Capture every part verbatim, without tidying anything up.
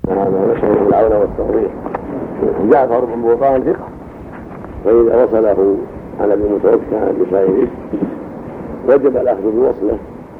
هذا نسأل العون والتوفيق. جعفر بن بوطان ثقة، فإذا وصله عن أبي مسعود كان أبي سعيد وجب الأخذ بوصله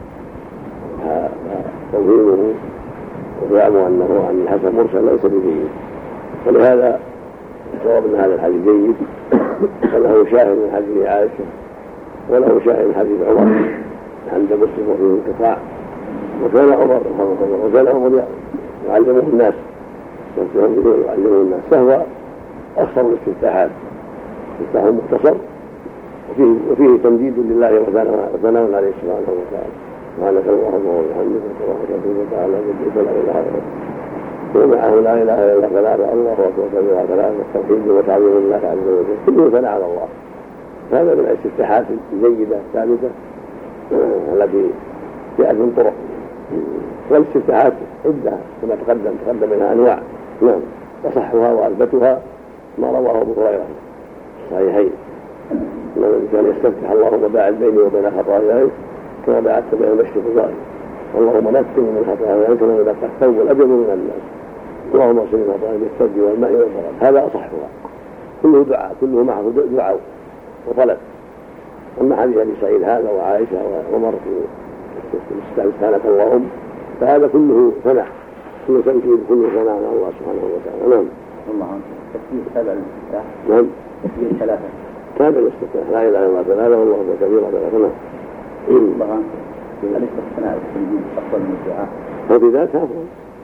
توفيقه ويعلم أنه عن الحسن مرسل ليس بجيد، ولهذا الصواب أن هذا الحديث جيد وله شاهد من حديث عائشة وله شاهد من حديث عمر عند مسلم وفيه انقطاع. وكان عمر وكان عمر يعلمه الناس يعلمه الناس فهو أكثر الاستفتاحات، استفتاح مختصر وفيه, وفيه تمجيد لله وثناء عليه سبحانه وتعالى. سبحانك اللهم وبحمدك وتبارك وتعالى جدك لا اله الا انت ومعه لا اله الا ثلاثه الله اكبر كبيرا ثلاثه التوحيد وتعظيم الله عز وجل كله ثناء على الله. هذا من الاستفتاحات الجيده الثابته التي جاءت من طرق، والاستفتاحات عده كما تقدم تقدم منها انواع. نعم، وصحها واثبتها ما رواه ابو هريره الصحيحين انه كان يستفتح اللهم باعد بيني وبين خطاياي كما بعدت بين المشرق والمغرب، اللهم نقني من خطاياي كما نقى الثوب الابيض من الناس، اللهم اغسل من خطاياي بالثلج والماء والبرد. هذا اصحها، كله دعاء، كله معه دعاء وطلب. اما حديث ابي سعيد هذا وعائشه وعمر في استفتحك اللهم فهذا كله ثناء، كله تنكيل، كله ثناء على الله سبحانه وتعالى. نعم. الله عنك تكبير تابع للاستفتاح. نعم. تكبير ثلاثة. تابع للاستفتاح لا اله الا الله ثلاثة والله اكبر كبيرا ثلاثة. نعم. الله عنك أليس الثناء والتمجيد أفضل من الدعاء؟ هو في ذاته أفضل،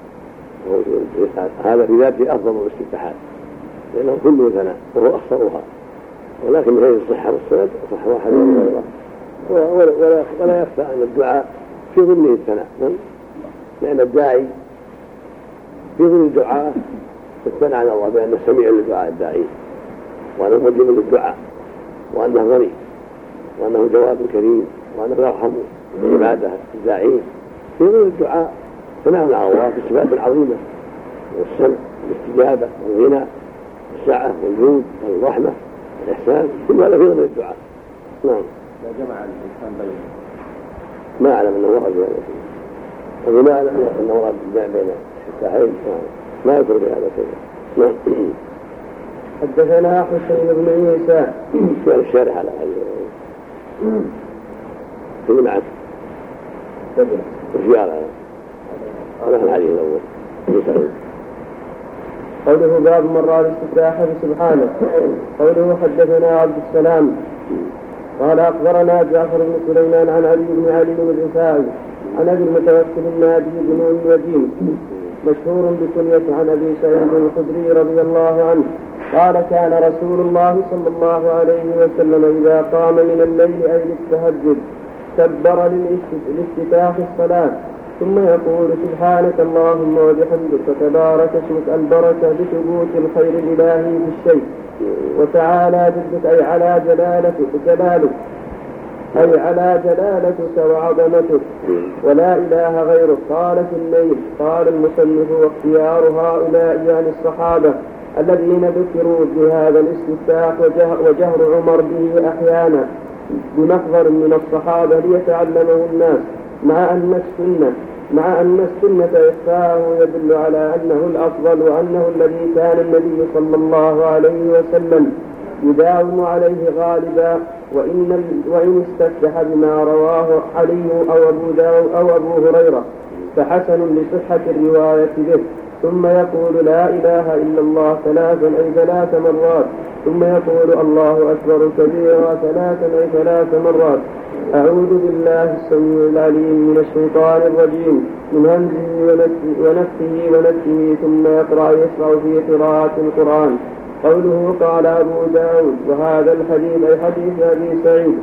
هذا في ذاته أفضل من الاستفتاحات لأنه كله ثناء وهو أخصرها، ولكن غير الصحة والسند صح واحد وغيره، ولا, ولا, ولا يخفى أن الدعاء في ضمنه الثناء، لأن الداعي في ضمن الدعاء الثناء على الله بأنه سميع لدعاء الداعي وأنه مجيب للدعاء وأنه غني وأنه جواب كريم وأنه يرحم عباده الداعين. في غير الدعاء ثناء على الله في الصفات العظيمة والسمع والاستجابة والغنى والسعة والجود والرحمة والإحسان، كل هذا في غير الدعاء. نعم. لا جمع الإنسان بين ما أعلم أنه ورد بين الشيء، ما أعلم أنه ورد بين الشتاحين، ما يذكر بهذا شيء. نعم. حدثنا حسين بن عيسى سؤال الشارح على هذه في معك وشيارة هذا الحديث الأول يسأل. قوله باب من رأى الاستفتاح سبحانه. قوله حدثنا عبد السلام قال أخبرنا جعفر بن سليمان عن علي بن علي بن الرفاعي عن أبي المتوكل النادي بن المدين مشهور بكنيته عن أبي سعيد الخدري رضي الله عنه قال كان رسول الله صلى الله عليه وسلم إذا قام من الليل أي للتهجد كبر لافتتاح الصلاة ثم يقول سبحانك اللهم وبحمدك وتبارك اسمك البركة بثبوت الخير الإلهي في الشيء وتعالى جدك أي على جلالتك جلالك أي على جلالتك وعظمتك ولا إله غيرك. قال في الليل. قال المصنف واختيار هؤلاء يعني الصحابة الذين ذكروا بهذا الاستفتاح وجهر عمر به أحيانا بمحضر من الصحابة ليتعلمه الناس مع أن السنة مع أن السنة إخفاءه يدل على أنه الأفضل وأنه الذي كان النبي صلى الله عليه وسلم يداوم عليه غالبا. وإن, وإن استفتح بما رواه علي أو أبو داود أو أبو هريرة فحسن لصحة الرواية به. ثم يقول لا إله إلا الله ثلاثا أي ثلاث مرات ثم يقول الله أكبر كبيرا ثلاثا أي ثلاث مرات. أعوذ بالله السميع العليم من الشيطان الرجيم من همزه ونفسه ونفسه ثم يقرأ يشرع في قراءة القرآن. قوله قال أبو داود وهذا الحديث أي حديث أبي سعيد.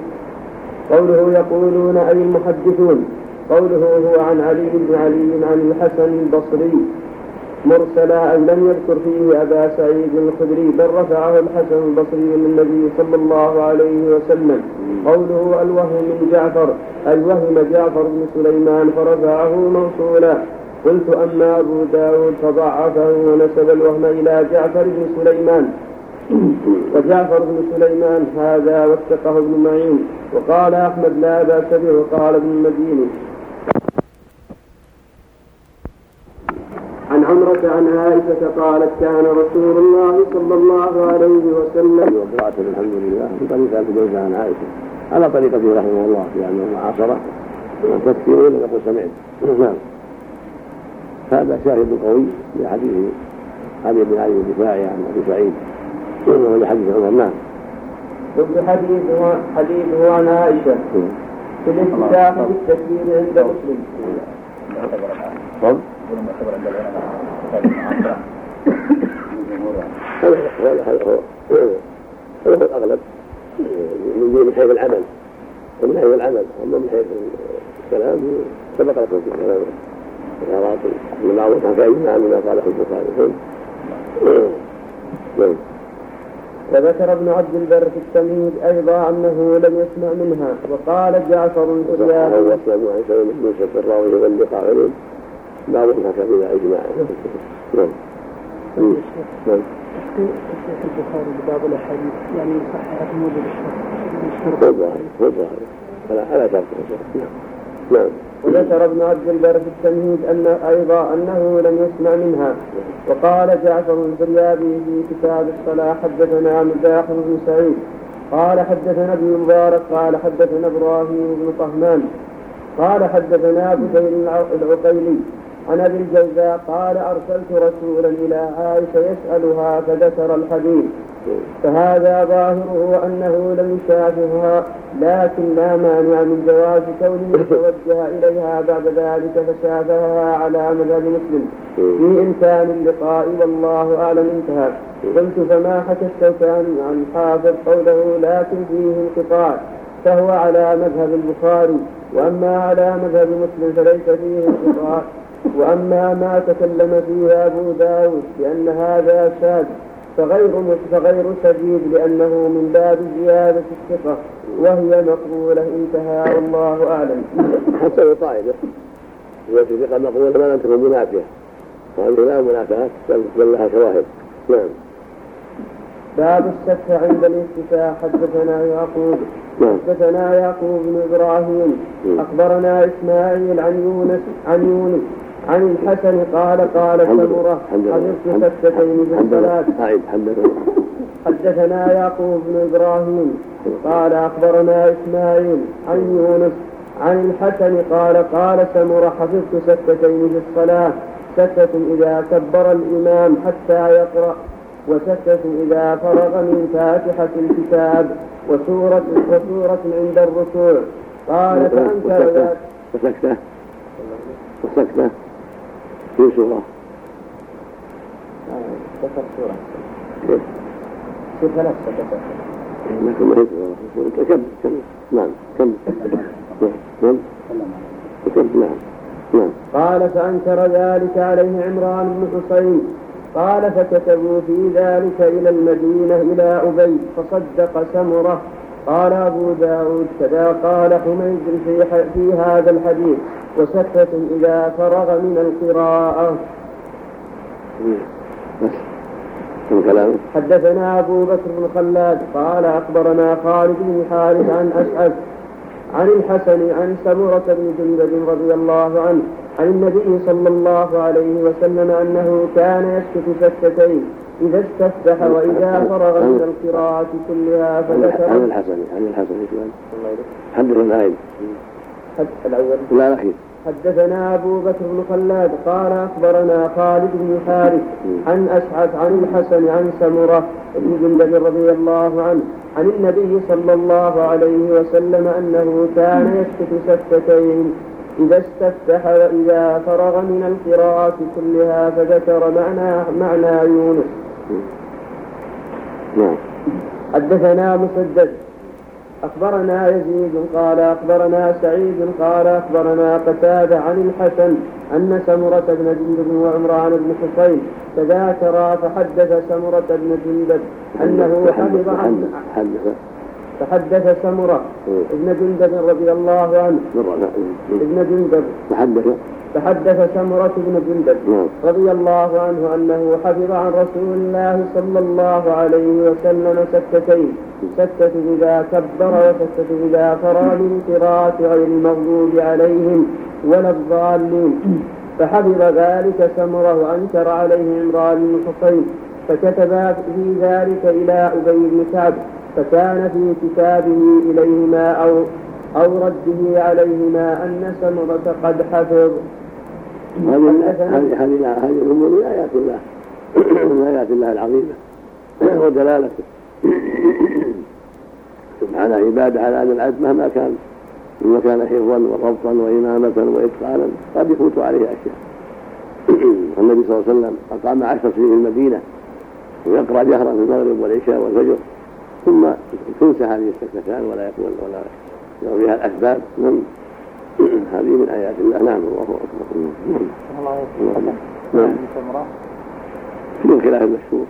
قوله يقولون أي المحدثون. قوله هو عن علي بن علي عن الحسن البصري مرسلا أي لم يذكر فيه أبا سعيد الخدري بل رفعه الحسن البصري للنبي صلى الله عليه وسلم. قوله الوهم من جعفر أي وهم جعفر بن سليمان فرفعه موصولا. قلت أما أبو داود فضعفه ونسب الوهم إلى جعفر بن سليمان وجعفر بن سليمان هذا واتقه ابن معين. وقال أحمد لا بأس به. وقال ابن المديني عن عمرة عن عائشة قالت كان رسول الله صلى الله عليه وسلم وقراءة الحمد لله في طريقة أبي جوزة عن عائشة على طريقته رحمه الله في أنه معاصرة تكثيرون يقول سمعت. نعم. هذا شاهد قوي لحديث علي بن علي الدفاعي عن أبي سعيد وهو لحديث عمر. نعم. قلت حديثه حديثه عن عائشة في الافتتاح بالتكبير عند مسلم. طب هذا هو هذا هو الأغلب من حيث العمل ومن حيث العمل أما من حيث الكلام سبق لكم في الكلام الإعراض المعروف عن فعلنا مما قاله البخاري. نعم. وذكر ابن عبد البر في التمهيد أيضا أنه لم يسمع منها. وقال جعفر الأريابي هو أسلم عيسى بن يوسف الراوي واللقاء عليه بعضهم هكذا إلى إجماع. نعم. نعم. تحقيق البخاري لبعض الأحاديث يعني صحيحة موجود الشرط. هو ظاهر هو ظاهر على على شرط. نعم. وذكر ابن عبد البر في التمهيد أن أيضا أنه لم يسمع منها. وقال جعفر الفريابي في كتاب الصلاة حدثنا مزاحم بن سعيد قال حدثنا ابن المبارك قال حدثنا إبراهيم بن طهمان قال حدثنا بشير العقيلي عن أبي الجوزاء قال أرسلت رسولا إلى عائشة يسألها فذكر الحديث فهذا ظاهره أنه لم يشافهها لكن لا مانع من جواز كونه توجه إليها بعد ذلك فشافهها على مذهب مسلم في إمكان اللقاء والله أعلم. انتهى. قلت فما حكى الشوكاني عن حافظ قوله لكن فيه انقطاع فهو على مذهب البخاري وأما على مذهب مسلم فليس فيه انقطاع. وأما ما تكلم فيه أبو داود بأن هذا شاذ فغير فغير شديد لأنه من باب زيادة الثقة وهي مقبولة. انتهى والله أعلم. حسب طائفة زيادة الثقة مقبولة ما لم تكن منافية وهذه لا منافاة بل لها شواهد. نعم. باب السفه عند الافتتاح. حدثنا يعقوب حدثنا يعقوب بن إبراهيم أخبرنا إسماعيل عن يونس عن يونس عن الحسن قال قال سمرة حفظت سفتين في الصلاة. حدثنا يعقوب بن إبراهيم قال أخبرنا إسماعيل عن يونس عن الحسن قال قال سمرة حفظت سفتين في الصلاة سكة إذا كبر الإمام حتى يقرأ وسكة إذا فرغ من فاتحة الكتاب وسورة وسورة عند الركوع. قال فأنكر ذلك وسكتة وسكتة في سورة ذكر سورة في ثلاث سكتات لكن ما هي سورة كم كم نعم كم نعم كم نعم نعم. قال فأنكر ذلك عليه عمران بن حسين قال فكتبوا في ذلك إلى المدينة إلى أبي فصدق سمرة. قال أبو داود كذا قال حميد في, في هذا الحديث وسكة إذا فرغ من القراءة. حدثنا أبو بكر بن خلاد قال أخبرنا خالد بن حارث عن أسعد عن الحسن عن سمرة بن جندب رضي الله عنه عن النبي صلى الله عليه وسلم أنه كان يسكت سكتين إذا استفتح وإذا فرغ من القراءة كلها. فذكر عن الحسن عن الحسن حدثنا الآية الأول لا الأخير. حدثنا أبو بكر بن خلاد قال أخبرنا خالد بن حارث عن أسعد عن الحسن عن سمرة بن جندب رضي الله عنه عن النبي صلى الله عليه وسلم أنه كان يسكت سكتين إذا استفتح وإذا فرغ من القراءة كلها. فذكر معنى معنى يونس. حدثنا مسدد أخبرنا يزيد قال أخبرنا سعيد قال أخبرنا قتادة عن الحسن أن سمرة بن جندب وعمران بن حسين تذاكرا فحدث سمرة بن جندب أنه حفظ عن فحدث سمرة ابن جندب رضي الله عنه ابن جندب فحدث سمرة بن جندب رضي الله عنه أنه حفظ عن رسول الله صلى الله عليه وسلم سكتين سكة إذا كبر وسكة إذا فرغ من قراءة غير المغضوب عليهم ولا الضالين. فحفظ ذلك سمرة وأنكر عليه عمران بن حصين، فكتب في ذلك إلى أبي بن كعب، فكان في كتابه إليهما أو أو رده عليهما أن سمرة قد حفظ. هذه هذه الأمور من آيات الله من آيات الله العظيمة ودلالته سبحانه عباده على أن العبد مهما كان مما كان حفظا وضبطا وإمامة وإتقانا قد يفوت عليه أشياء. النبي صلى الله عليه وسلم أقام عشر سنين في المدينة ويقرأ جهرا في المغرب والعشاء والفجر ثم تنسى هذه السكتان ولا يكون ولا يكون فيها الأسباب. من هذه من آيات الله. نعم الله أكبر. نعم من خلاف المشهور.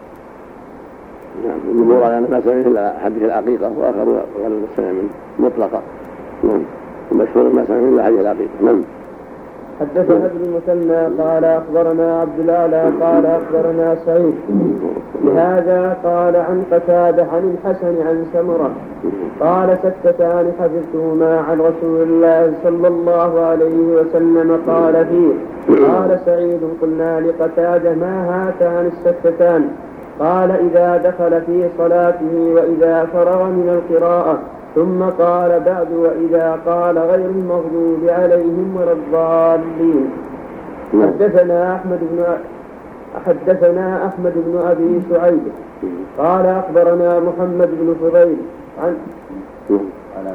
نعم المراد على أن ما سمع إلا حديث العقيقة وآخر غير السمع منه مطلقة. نعم المشهور ما سمع إلا حديث العقيقة. نعم. حدثنا ابن المثنى قال أخبرنا عبد الأعلى قال أخبرنا سعيد لهذا قال عن قتادة عن الحسن عن سمرة قال سكتان حفظتهما عن رسول الله صلى الله عليه وسلم قال فيه. قال سعيد قلنا لقتادة ما هاتان السكتان؟ قال إذا دخل في صلاته وإذا فرغ من القراءة، ثم قال بعد وإذا قال غير المغضوب عليهم ولا الضالين. حدثنا أحمد بن حدثنا أحمد بن أبي شعيب قال أخبرنا محمد بن فضيل عن قال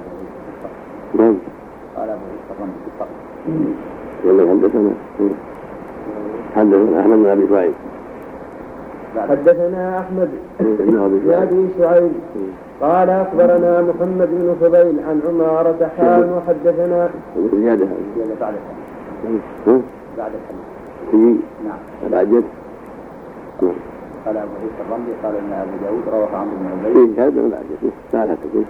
قال حدثنا حدثنا أحمد بن أبي شعيب حدثنا أحمد بن أبي شعيب قال أخبرنا محمد بن فضيل عن عمارة حال وحدثنا زيادة زيادة بعد الحديث بعد الحديث نعم بعد جد. قال أبو عيسى الرملي قال إن أبو داود روى عمرو بن عبيد هذا من بعد جد ثالثة تقول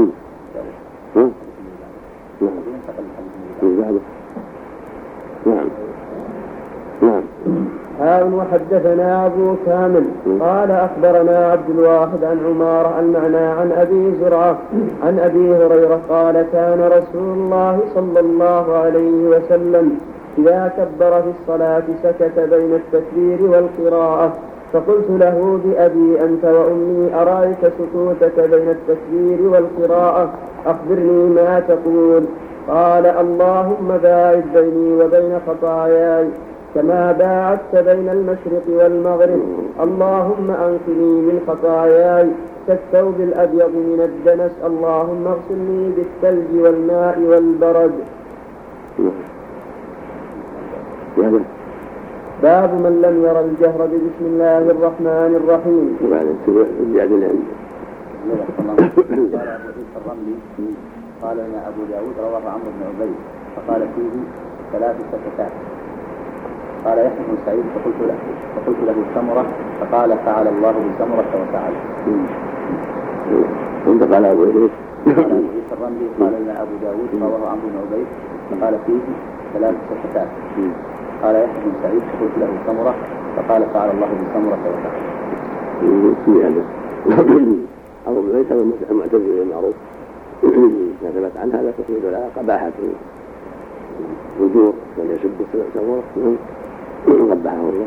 نعم نعم نعم. هاء وحدثنا أبو كامل قال أخبرنا عبد الواحد عن عمارة المعنى عن أبي زرعة عن أبي هريرة قال كان رسول الله صلى الله عليه وسلم إذا كبر في الصلاة سكت بين التكبير والقراءة، فقلت له بأبي أنت وأمي أرأيت سكوتك بين التكبير والقراءة أخبرني ما تقول؟ قال اللهم باعد بيني وبين خطاياي كما باعدت بين المشرق والمغرب، اللهم أنقني من خطاياي كالثوب الأبيض من الدنس، اللهم اغسلني بالثلج والماء والبرد. باب من لم ير الجهر بسم الله الرحمن الرحيم. قال إن أبو داود روى عمرو بن عبيد فقال فيه ثلاث سكتات. قال يحيى بن سعيد فقلت له فقلت له سمرة فقال فعل الله بسمرة وفعل. قال أبو عيسى الرملي قال إن أبو داود روى عمرو بن عبيد فقال فيه ثلاث سكتات. قال يحيى بن سعيد فقلت له سمرة فقال فعل الله بسمرة وفعل. أبو عيسى المعتزلي المعروف ما ثبت عن هذا تقييد على قباحة الفجور من يسب سمرة قبحه الله.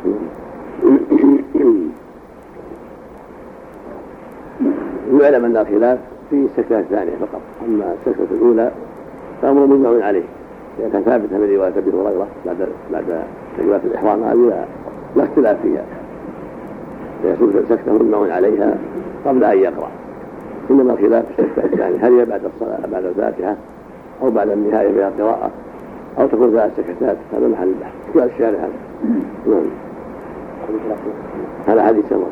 يعلم أن الخلاف في السكتة الثانية فقط، أما السكتة الأولى فأمر مجمع عليه إذا كان ثابتا من رواية أبي هريرة بعد بعد رواية الإحرام هذه لا اختلاف فيها، فيكون السكتة مجمع عليها قبل أن يقرأ. إنما الخلاف في السكتة الثانية هل هي بعد الصلاة بعد الفاتحة أو بعد النهاية فيها قراءة أو تكون ثلاث سكتات، هذا محل البحث. سؤال الشارع هذا. نعم. هذا حديث سمر.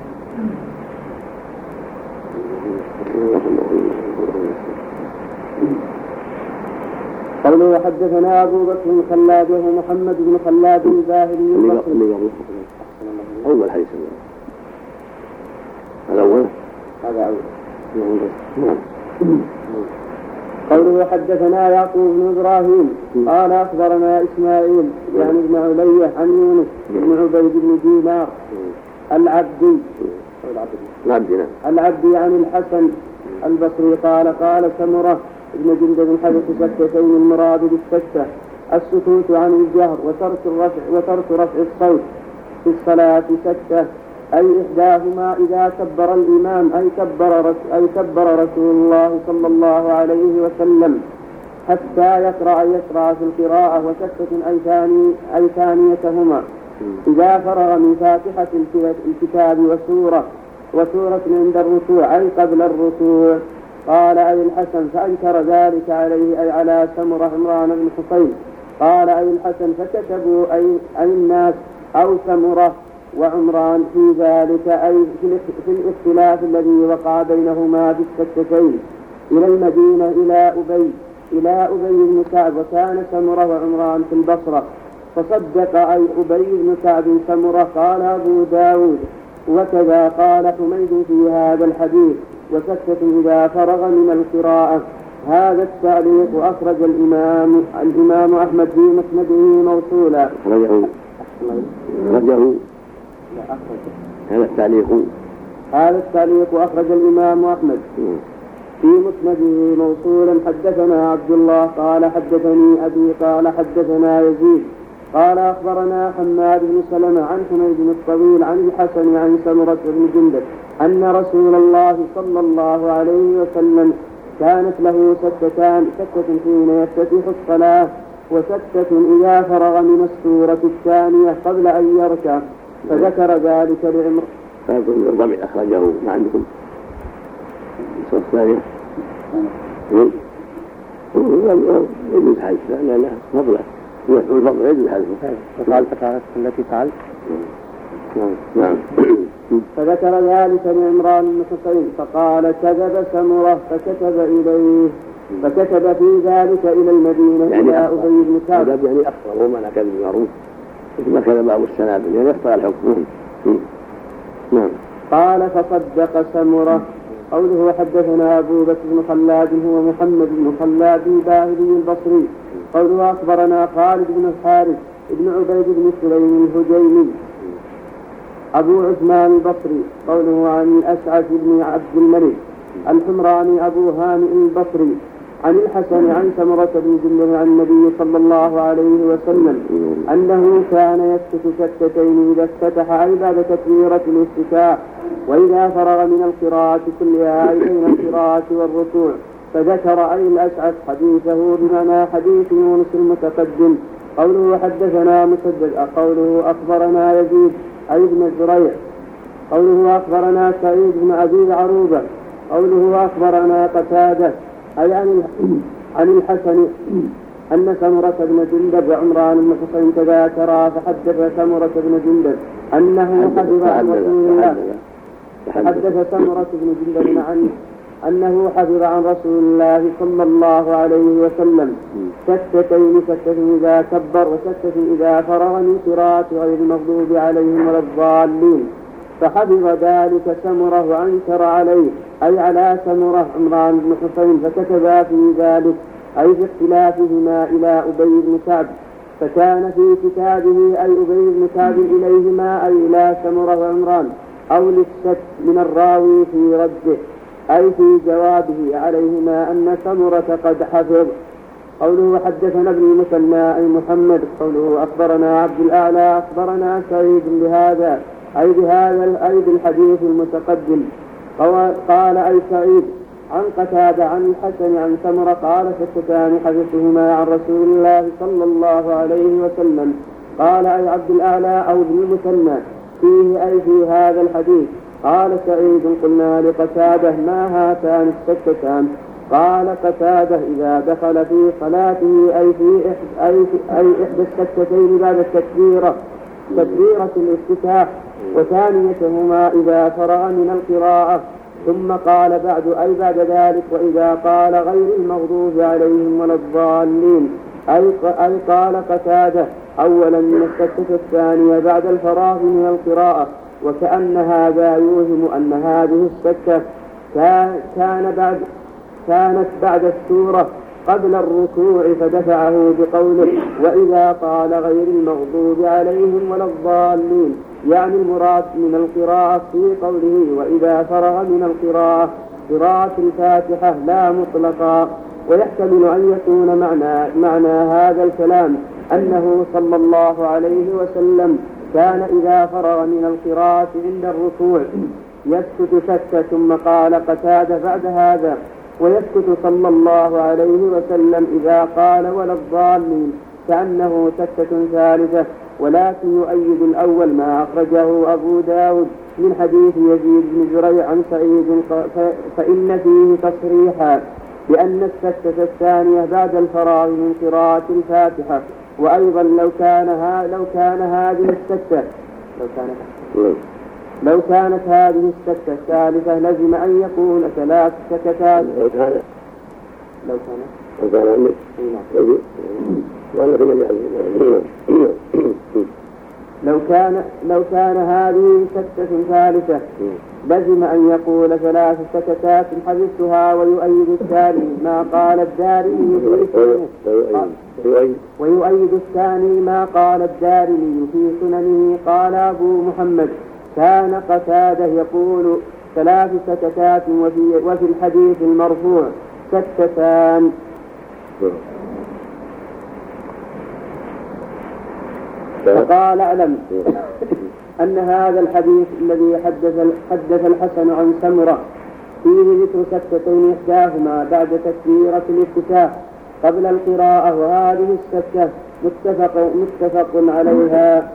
قوله حدثنا أبو بكر بن خلاد وهو محمد بن خلاد الباهلي البصري. أول حديث سمر. هذا أول. هذا أول. نعم. قوله حدثنا يعقوب بن إبراهيم قال أخبرنا إسماعيل يعني ابن علية عن يونس بن عبيد بن دينار العبدي العبدي عن الحسن البصري قال قال سمرة ابن جندب حدث سكتين المراد بالسكتة السكوت عن الجهر وترك الرفع وترك رفع الصوت في الصلاة ستة، أي إحداهما إذا كبر الإمام أي كبر أي كبر رسول الله صلى الله عليه وسلم حتى يقرأ يقرأ في القراءة، وستة أي ثاني أي ثانيتهما إذا فرغ من فاتحة الكتاب وسورة وسورة عند الركوع أي قبل الركوع. قال أي الحسن فأنكر ذلك عليه أي على سمرة عمران بن حصين. قال أي الحسن فكتبوا أي, أي الناس أو سمرة وعمران في ذلك أي في الاختلاف الذي وقع بينهما بالسكتين إلى المدينة إلى أبي إلى أبي بن كعب، وكان سمرة وعمران في البصرة. فصدق أي أبي بن كعب سمرة. قال أبو داود وكذا قال حميد في هذا الحديث وسكت إذا فرغ من القراءة. هذا التعليق أخرج الإمام الإمام أحمد في مسنده موصولا. أخرجه أخرجه هذا التعليق هذا التعليق أخرج الإمام أحمد في مسنده موصولا. حدثنا عبد الله قال حدثني أبي قال حدثنا يزيد قال أخبرنا حماد بن سلمة عن حميد بن الطويل عن الحسن عن سمرة بن جندب أن رسول الله صلى الله عليه وسلم كانت له سكتان، سكة حين يفتتح الصلاة وسكة إذا فرغ من السورة الثانية قبل أن يركع، فذكر ذلك لعمر. فيكون الضمير أخرجه ما عندكم السورة الثانية يجوز حدث لأنه فضله يقول فضله يجوز حدثه. فقال فتعرف التي فعل نعم. فذكر ذلك لعمران بن حصين فقال كذب سمرة فكتب إليه فكتب في ذلك إلى المدينة يعني إلى أبي بن كعب. كذب يعني أخطر وما لا كذب معروف ما كذب أبو السنابل يعني أخطر الحكم. نعم. قال فصدق سمرة. قوله حدثنا أبو بكر بن خلاد هو محمد بن خلاد الباهلي البصري. قوله أخبرنا خالد بن الحارث ابن عبيد بن سليم الهجيمي أبو عثمان البصري. قوله عن الأسعد بن عبد الملك الحمراني أبو هانئ البصري عن الحسن عن سمرة بن جندب عن النبي صلى الله عليه وسلم أنه كان يسكت سكتين إذا افتتح أي بعد تكبيرة الافتتاح وإذا فرغ من القراءة كلها أي بين القراءة والركوع. فذكر أي الأسعد حديثه بمعنى حديث يونس المتقدم. قوله حدثنا مسدد. قوله أخبرنا يزيد أي بن زريع. قوله أخبرنا سعيد بن أبي عروبة. قوله أخبرنا قتادة أي عن الحسن أن سمرة بن جندب وعمران بن حصين تذاكرا فحدث سمرة بن جندب أنه حفظ عن رسول الله حدث سمرة بن جندب عن أنه حفظ عن رسول الله صلى الله عليه وسلم سكتين، سكة إذا كبر وسكة إذا فرغ من قراءة غير المغضوب عليهم ولا الضالين. فحفظ ذلك سمرة وأنكر عليه أي على سمرة عمران بن حصين فكتبا في ذلك أي في اختلافهما إلى أبي بن كعب. فكان في كتابه أي أبي بن كعب إليهما أي إلى سمرة وعمران أو للشك من الراوي في رده أي في جوابه عليهما أن سمرة قد حفظ. قوله حدثنا ابن المثنى أي محمد. قوله أخبرنا عبد الأعلى أخبرنا سعيد بهذا أي بهذا أي بالحديث المتقدم. قال أي سعيد عن قتادة عن الحسن عن سمرة قال سكتان حدثهما عن رسول الله صلى الله عليه وسلم. قال أي عبد الأعلى أو ابن المثنى فيه أي في هذا الحديث. قال سعيد قلنا لقتادة ما هاتان السكتان؟ قال قتادة إذا دخل في صلاته أي في إحدى, أي في أي إحدى السكتين بعد التكبيرة تكبيرة الافتتاح وثانيتهما إذا فرغ من القراءة. ثم قال بعد أي بعد ذلك وإذا قال غير المغضوب عليهم ولا الضالين أي, أي قال قتادة أولا من السكتة الثانية بعد الفراغ من القراءة. وكأن هذا يوهم أن هذه السكتة كان بعد كانت بعد السورة قبل الركوع فدفعه بقوله وإذا قال غير المغضوب عليهم ولا الضالين، يعني المراد من القراءة في قوله وإذا فرغ من القراءة قراءة الفاتحة لا مطلقا. ويحتمل أن يكون معنى, معنى هذا الكلام أنه صلى الله عليه وسلم كان إذا فرغ من القراءة عند الركوع يسكت سكتة ثم قال قتادة بعد هذا، ويسكت صلى الله عليه وسلم إذا قال ولا الضالين كأنه سكتة ثالثة. ولكن يؤيد الأول ما أخرجه أبو داود من حديث يزيد بن زريع عن سعيد فإن فيه تصريحا بأن السكتة الثانية بعد الفراغ من قراءة الفاتحة. وأيضا لو كان ها لو كان هذه السكتة لو كانت لو كانت هذه السكتة الثالثة لزم أن يكون ثلاث سكتات. لو كان لو كانت لو كان لو كان لو كان هذه سكتة ثالثة لزم أن يقول ثلاث سكتات حدثها. ويؤيد الثاني ما قال الدارمي في سننه ويؤيد الثاني ما قال الدارمي في سننه قال أبو محمد كان قتادة يقول ثلاث سكتات وفي, وفي الحديث المرفوع سكتان. فقال اعلم أن هذا الحديث الذي حدث, حدث الحسن عن سمرة فيه ذكر سكتين إحداهما بعد تكبيرة الافتتاح قبل القراءة، وهذه السكتة متفق, متفق عليها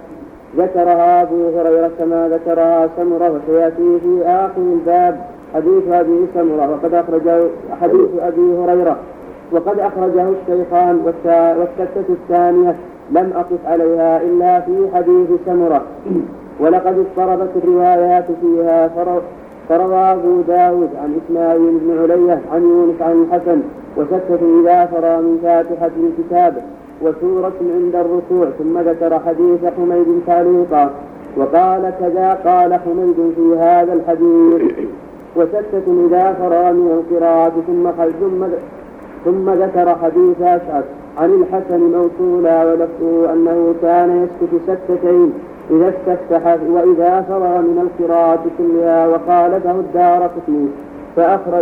ذكرها أبو هريرة كما ذكرها سمرة، وسيأتي في آخر الباب حديث أبي سمرة وقد أخرجه حديث أبي هريرة وقد أخرجه الشيخان. والسكتة الثانية لم أقف عليها إلا في حديث سمرة، ولقد اضطربت الروايات فيها. فروى أبو داود عن إسماعيل بن علية عن يونس عن الحسن وسكت إذا فرغ من فاتحة الكتاب وسورة عند الركوع، ثم ذكر حديث حميد تعليقا وقال كذا قال حميد في هذا الحديث وسكت إذا فرغ من القراءة ثم ثم ثم ذكر حديث أشعث عن الحسن موصولا ولفظه أنه كان يسكت سكتين إذا استفتح وإذا فرغ من القراءة كلها. وقال له الدارقطني فأخرج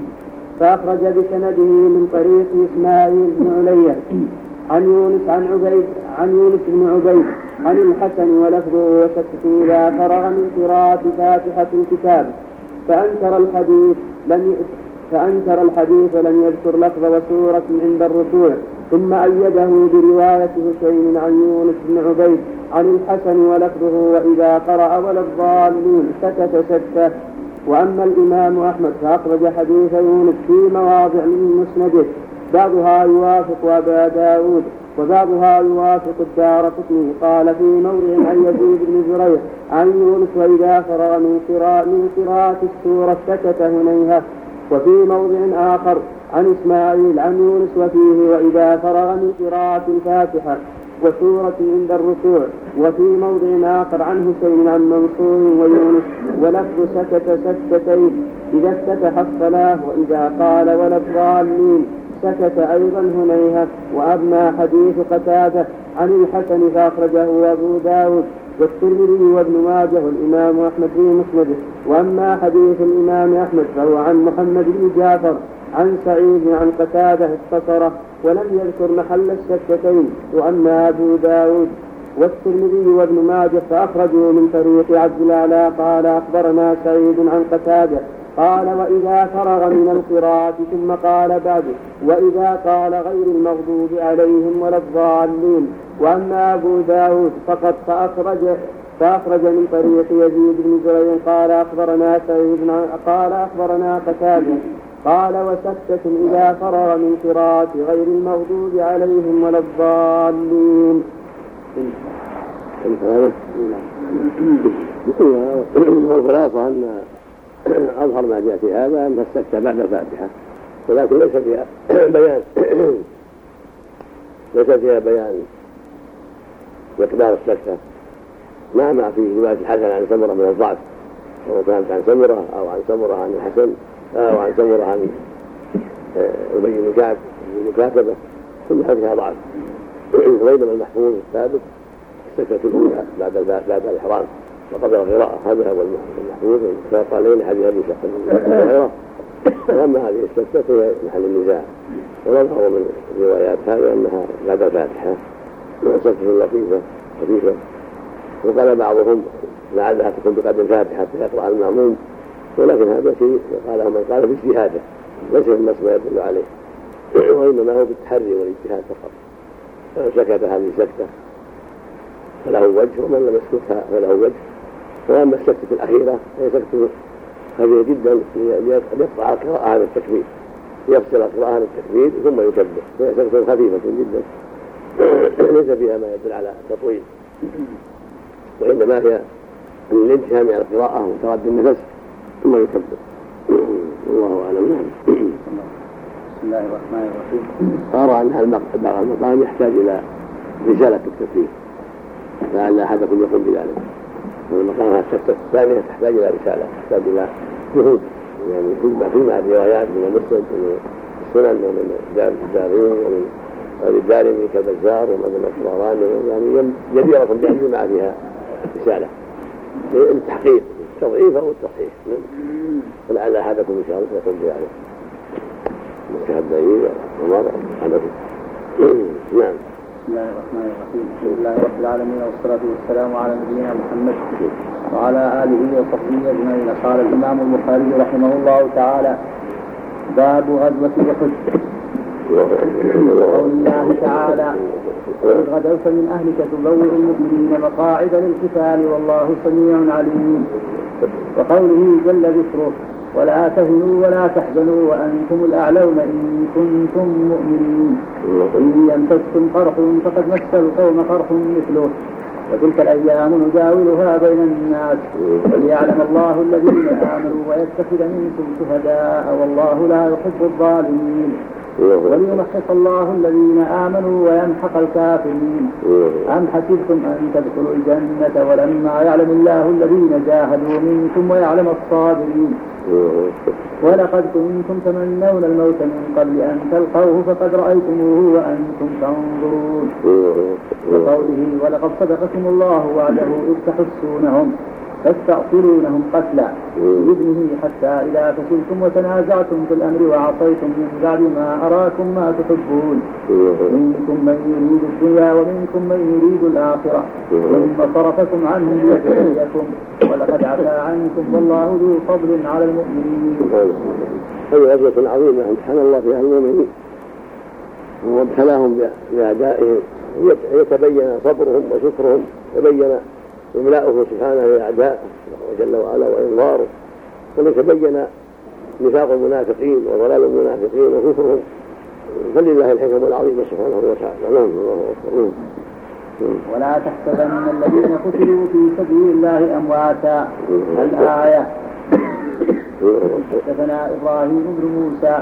فأخرج بسنده من طريق إسماعيل بن علية عن يونس عن عبيد عن يونس بن عبيد عن الحسن ولفظه وسكت إذا فرغ من قراءة فاتحة الكتاب. فأنكر الحديث لم فأنكر الحديث لم يذكر لفظ وسورة عند الركوع، ثم أيده برواية حسين عن يونس بن عبيد عن الحسن ولفظه وإذا قرأ ولا الضالين سكت سكتة. وأما الإمام أحمد فأخرج حديث يونس في مواضع من مسنده بعضها يوافق أبا داود وبعضها يوافق الدارقطني. قال في موضع عن يزيد بن زريع عن يونس وإذا فرغ من قراءة من قراءة السورة سكت هنيهة. وفي موضع آخر عن إسماعيل عن يونس وفيه وإذا فرغ من قراءة الفاتحة وسورة عند الركوع. وفي موضع آخر عن حسين عن منصور ويونس ولفظ سكت سكتين إذا افتتح الصلاة وإذا قال ولا الضالين سكت أيضا هنيهة. وأما حديث قتادة عن الحسن فأخرجه أبو داود والترمذي وابن ماجه والإمام أحمد في مسنده. وأما حديث الإمام أحمد فهو عن محمد بن جعفر عن سعيد عن قتادة اختصره ولم يذكر محل السكتين. وأما أبو داود والترمذي وابن ماجه فأخرجوا من طريق عبد الأعلى قال أخبرنا سعيد عن قتادة قال وإذا فرغ من القراءة ثم قال بعد وإذا قال غير المغضوب عليهم ولا الضالين. وأما أبو داود فقد فأخرج, فأخرج من طريق يزيد بن زريع قال أخبرنا سعيد قال أخبرنا قتادة قال وسكتة إذا فرغ من قراءة غير المغضوب عليهم ولا الضالين. والخلاصة أن أظهر ما جاء في هذا أن السكتة بعد الفاتحة، ولكن ليس فيها بيان ليس فيها بيان مقدار السكتة ما ما في رواية الحسن عن سمرة من الضعف، سواء كانت عن سمرة أو عن سمرة عن الحسن أو عن سمرة عن أبي بن كعب المكاتبة، كلها فيها ضعف. وإنما المحفوظ الثابت السكتة الأولى بعد بعد الإحرام وقبل القراءة، هذا هو المحفوظ فقالين حديث أبي سعيد. وأما هذه السكتة فهي محل النزاع ونظهر من الروايات هذه أنها بعد الفاتحة سكتة لطيفة خفيفة. وقال بعضهم لعلها تكون بقدر الفاتحة حتى يقرأ المأموم، ولكن هذا شيء قاله من قال باجتهاده ليس من النص ما يدل عليه، وإنما هو بالتحري والاجتهاد فقط. فمن سكت هذه سكتة فله وجه، ومن لم يسكتها فله وجه. وأما السكتة الأخيرة هي سكتة خفيفة جدا ليقطع القراءة عن التكبير، يفصل القراءة عن التكبير ثم يكبر، فهي سكتة خفيفة جدا ليس فيها ما يدل على التطويل، وإنما هي الانتهاء من القراءة وتردد النفس ثم يكبر. الله أعلم. بسم الله الرحمن الرحيم. أرى أن بعض المقام يحتاج إلى رسالة تكتب فيه، لعل أحدكم يقوم بذلك. والمقام الثانية تحتاج إلى رسالة، تحتاج إلى جهود، يعني فيما الروايات من المسند ومن السنن ومن الدارين ومن الدارمي كالبزار ومن الطبراني، يعني جديرة بأن يجمع فيها رسالة للتحقيق التضعيف أو التصحيح، فلعل أحدكم إن شاء الله يقوم بذلك. مستحب بعيد عمر حدث. نعم. بسم الله الرحمن الرحيم. الحمد لله رب العالمين، والصلاة والسلام على نبينا محمد وعلى آله وصحبه أجمعين. قال الإمام البخاري رحمه الله تعالى: باب غزوة أحد. قول الله تعالى: وإذ غدوت من أهلك تبوئ المؤمنين مقاعد للقتال والله سميع عليم. وقوله جل ذكره: ولا تهنوا ولا تحزنوا وأنتم الأعلون إن كنتم مؤمنين. إن يمسسكم قرح فقد مس القوم قرح مثله، وتلك الأيام نداولها بين الناس وليعلم الله الذين آمنوا ويتخذ منكم شهداء والله لا يحب الظالمين وليمحص الله الذين آمنوا ويمحق الكافرين. أم حسبتم أن تدخلوا الجنة ولما يعلم الله الذين جاهدوا منكم ويعلم الصابرين. ولقد كنتم تمنون الموت من قبل أن تلقوه فقد رأيتموه وأنتم تنظرون. وقوله: ولقد صدقكم الله وعده إذ تحسونهم تستأصلونهم قتلا بإذنه حتى إذا فشلتم وتنازعتم في الأمر وعصيتم من بعد ما أراكم ما تحبون منكم من يريد الدنيا ومنكم من يريد الآخرة ثم صرفكم عنهم ليبتليكم ولقد عفا عنكم والله ذو فضل على المؤمنين. هذه غزوة عظيمة امتحن الله فيها المؤمنين وابتلاهم بأعدائهم يتبين صبرهم وشكرهم، تبين إملاؤه سبحانه للأعداء جل وعلا وإنظاره، وليتبين نفاق المنافقين وضلال المنافقين وكفرهم، فلله الحكم العظيم سبحانه وتعالى. الله أكبر. ولا تحسبن الذين قتلوا في سبيل الله أمواتا. الآية. حدثنا إبراهيم بن موسى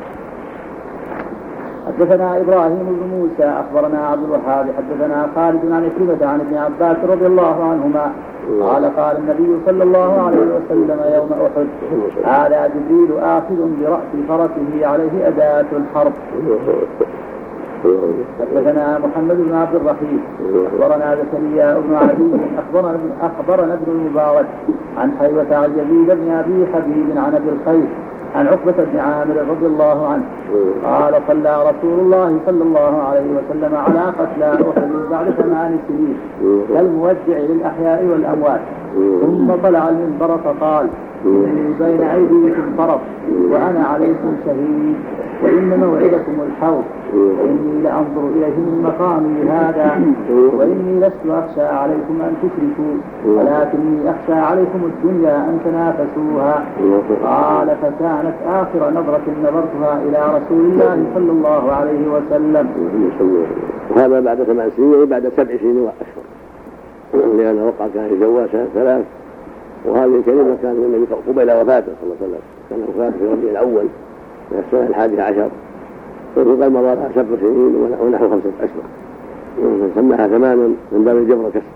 حدثنا إبراهيم بن موسى أخبرنا عبد الوهاب حدثنا خالد عن عكرمة عن ابن عباس رضي الله عنهما قال: قال النبي صلى الله عليه وسلم يوم أحد: هذا جبريل آخذ برأس فرسه عليه أداة الحرب. حدثنا محمد بن عبد الرحيم أخبرنا زكريا بن عدي أخبرنا, أخبرنا ابن المبارك عن حيوة عن يزيد بن أبي حبيب عن أبي الخير عن عقبة بن عامر رضي الله عنه قال: صلى رسول الله صلى الله عليه وسلم على قتلى أحد بعد ثمان سنين كالمودع للأحياء والأموات، ثم طلع المنبر فقال: إني بين أيديكم فرس وأنا عليكم شهيد وإن موعدكم الحوض، وإني لأنظر إليه من مقامي هذا، وإني لست أخشى عليكم أن تشركوا ولكني أخشى عليكم الدنيا أن تنافسوها. قال: فكانت آخر نظرة نظرتها إلى رسول الله صلى الله عليه وسلم. وهذا بعد ثمان سنين بعد سبع سنين وأشهر، لأن وقع كان في جواز ثلاث، وهذه الكلمة كانت من النبي قبل وفاته صلى الله عليه وسلم، كان وفاته في ربيع الأول من السنة الحادية عشر، وقال مضى سبع سنين ونحو خمسة أشهر، سماها ثمانا من باب الجبر كسر.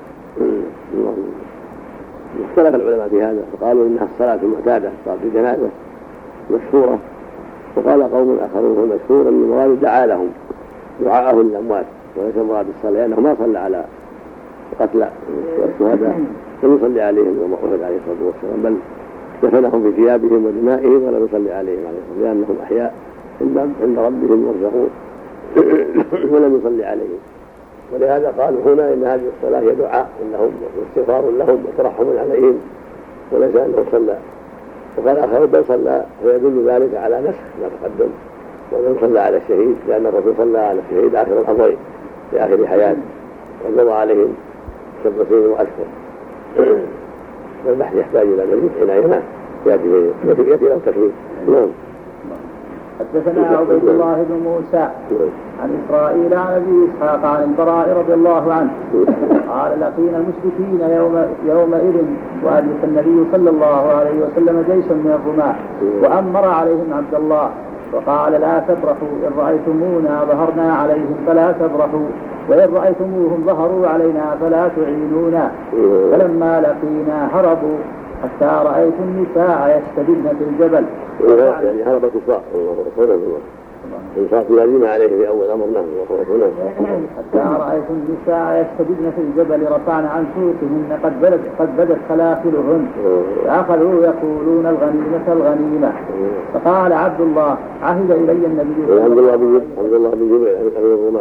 اختلف العلماء في هذا، فقالوا إنها الصلاة المعتادة، صلاة الجنازة مشهورة، وقال قوم آخرون المشهور أن المراد دعا لهم دعاءه للأموات وليس مراد الصلاة، لأنه ما صلى على قتلى والشهداء لم يصلي عليهم يوم أحد عليه الصلاة والسلام، بل دفنهم في ثيابهم ودمائهم ولم يصلي عليهم عليه الصلاة والسلام لأنهم أحياء عند ربهم يرزقون ولم يصلي عليهم. ولهذا قالوا هنا إن هذه الصلاة هي دعاء لهم واستغفار لهم وترحم عليهم وليس أنه صلى. وقال آخر بل صلى، فيدل ذلك على نسخ ما تقدم، ومن صلى على الشهيد لأن الرسول صلى على الشهيد آخر الأمرين في آخر حياته وقضى عليهم سبع سنين وأشهر. والبحث يحتاج إلى مزيد عناية يأتي يأتي له تكليف. نعم. حدثنا عبيد الله بن موسى عن إسرائيل عن أبي إسحاق عن البراء رضي الله عنه قال لقينا المشركين يوم يومئذ وأجلس النبي صلى الله عليه وسلم جيشا من الرماة وأمر عليهم عبد الله وقال لا تبرحوا، إن رأيتمونا ظهرنا عليهم فلا تبرحوا، وإن رأيتموهم ظهروا علينا فلا تعينونا. فلما لقينا هربوا حتى رأيت النساء يستدلن في الجبل. يعني هرب الكفار الكفار الذين عليه في أول أمر نحن حتى رأيت النساء يستدلن في الجبل رفعن عن سوقهن قد بدت قد بدت خلاخلهن فأخذوا يقولون الغنيمة الغنيمة. فقال عبد الله عهد إلي النبي عبد الله بن عبد الله بن جبير أمير الرماة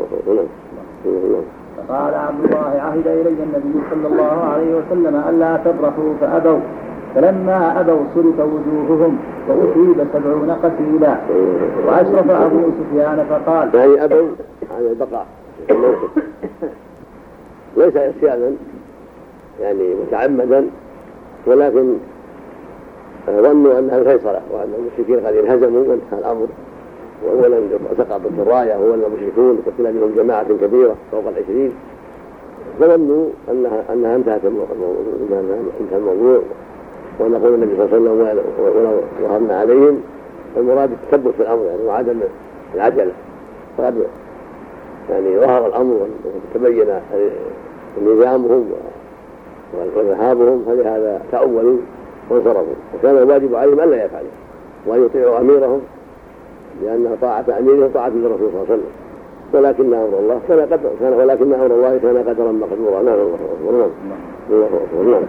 فقال عبد الله عهد إلي النبي صلى الله عليه وسلم ألا تبرحوا فأبوا، فلما أبوا صرف وجوههم وأصيب سبعون قتيلا. وأشرف أبو سفيان فقال يعني أبوا عن البقاء ليس إسيانا يعني متعمدا، ولكن ظنوا أنها الفيصلة وأن المشركين قد انهزموا وانتهى الأمر وأولا سقطت الراية وأولا المشركون قتل منهم جماعة كبيرة فوق العشرين، فظنوا أنها أنها انتهت انتهى الموضوع وأن قول النبي صلى الله عليه وسلم ولو ظهرنا عليهم. المراد التثبت في الأمر يعني وعدم العجلة، فقد يعني ظهر الأمر وتبين نظامهم وذهابهم، فلهذا تأولوا وانصرفوا. وكان الواجب عليهم ألا يفعلوا وأن يطيعوا أميرهم، لأنها طاعة أميرهم طاعة للرسول صلى الله عليه وسلم، ولكن أمر الله كان قدر كان ولكن أمر الله كان قدرا مقدورا. نعم الله أكبر. نعم.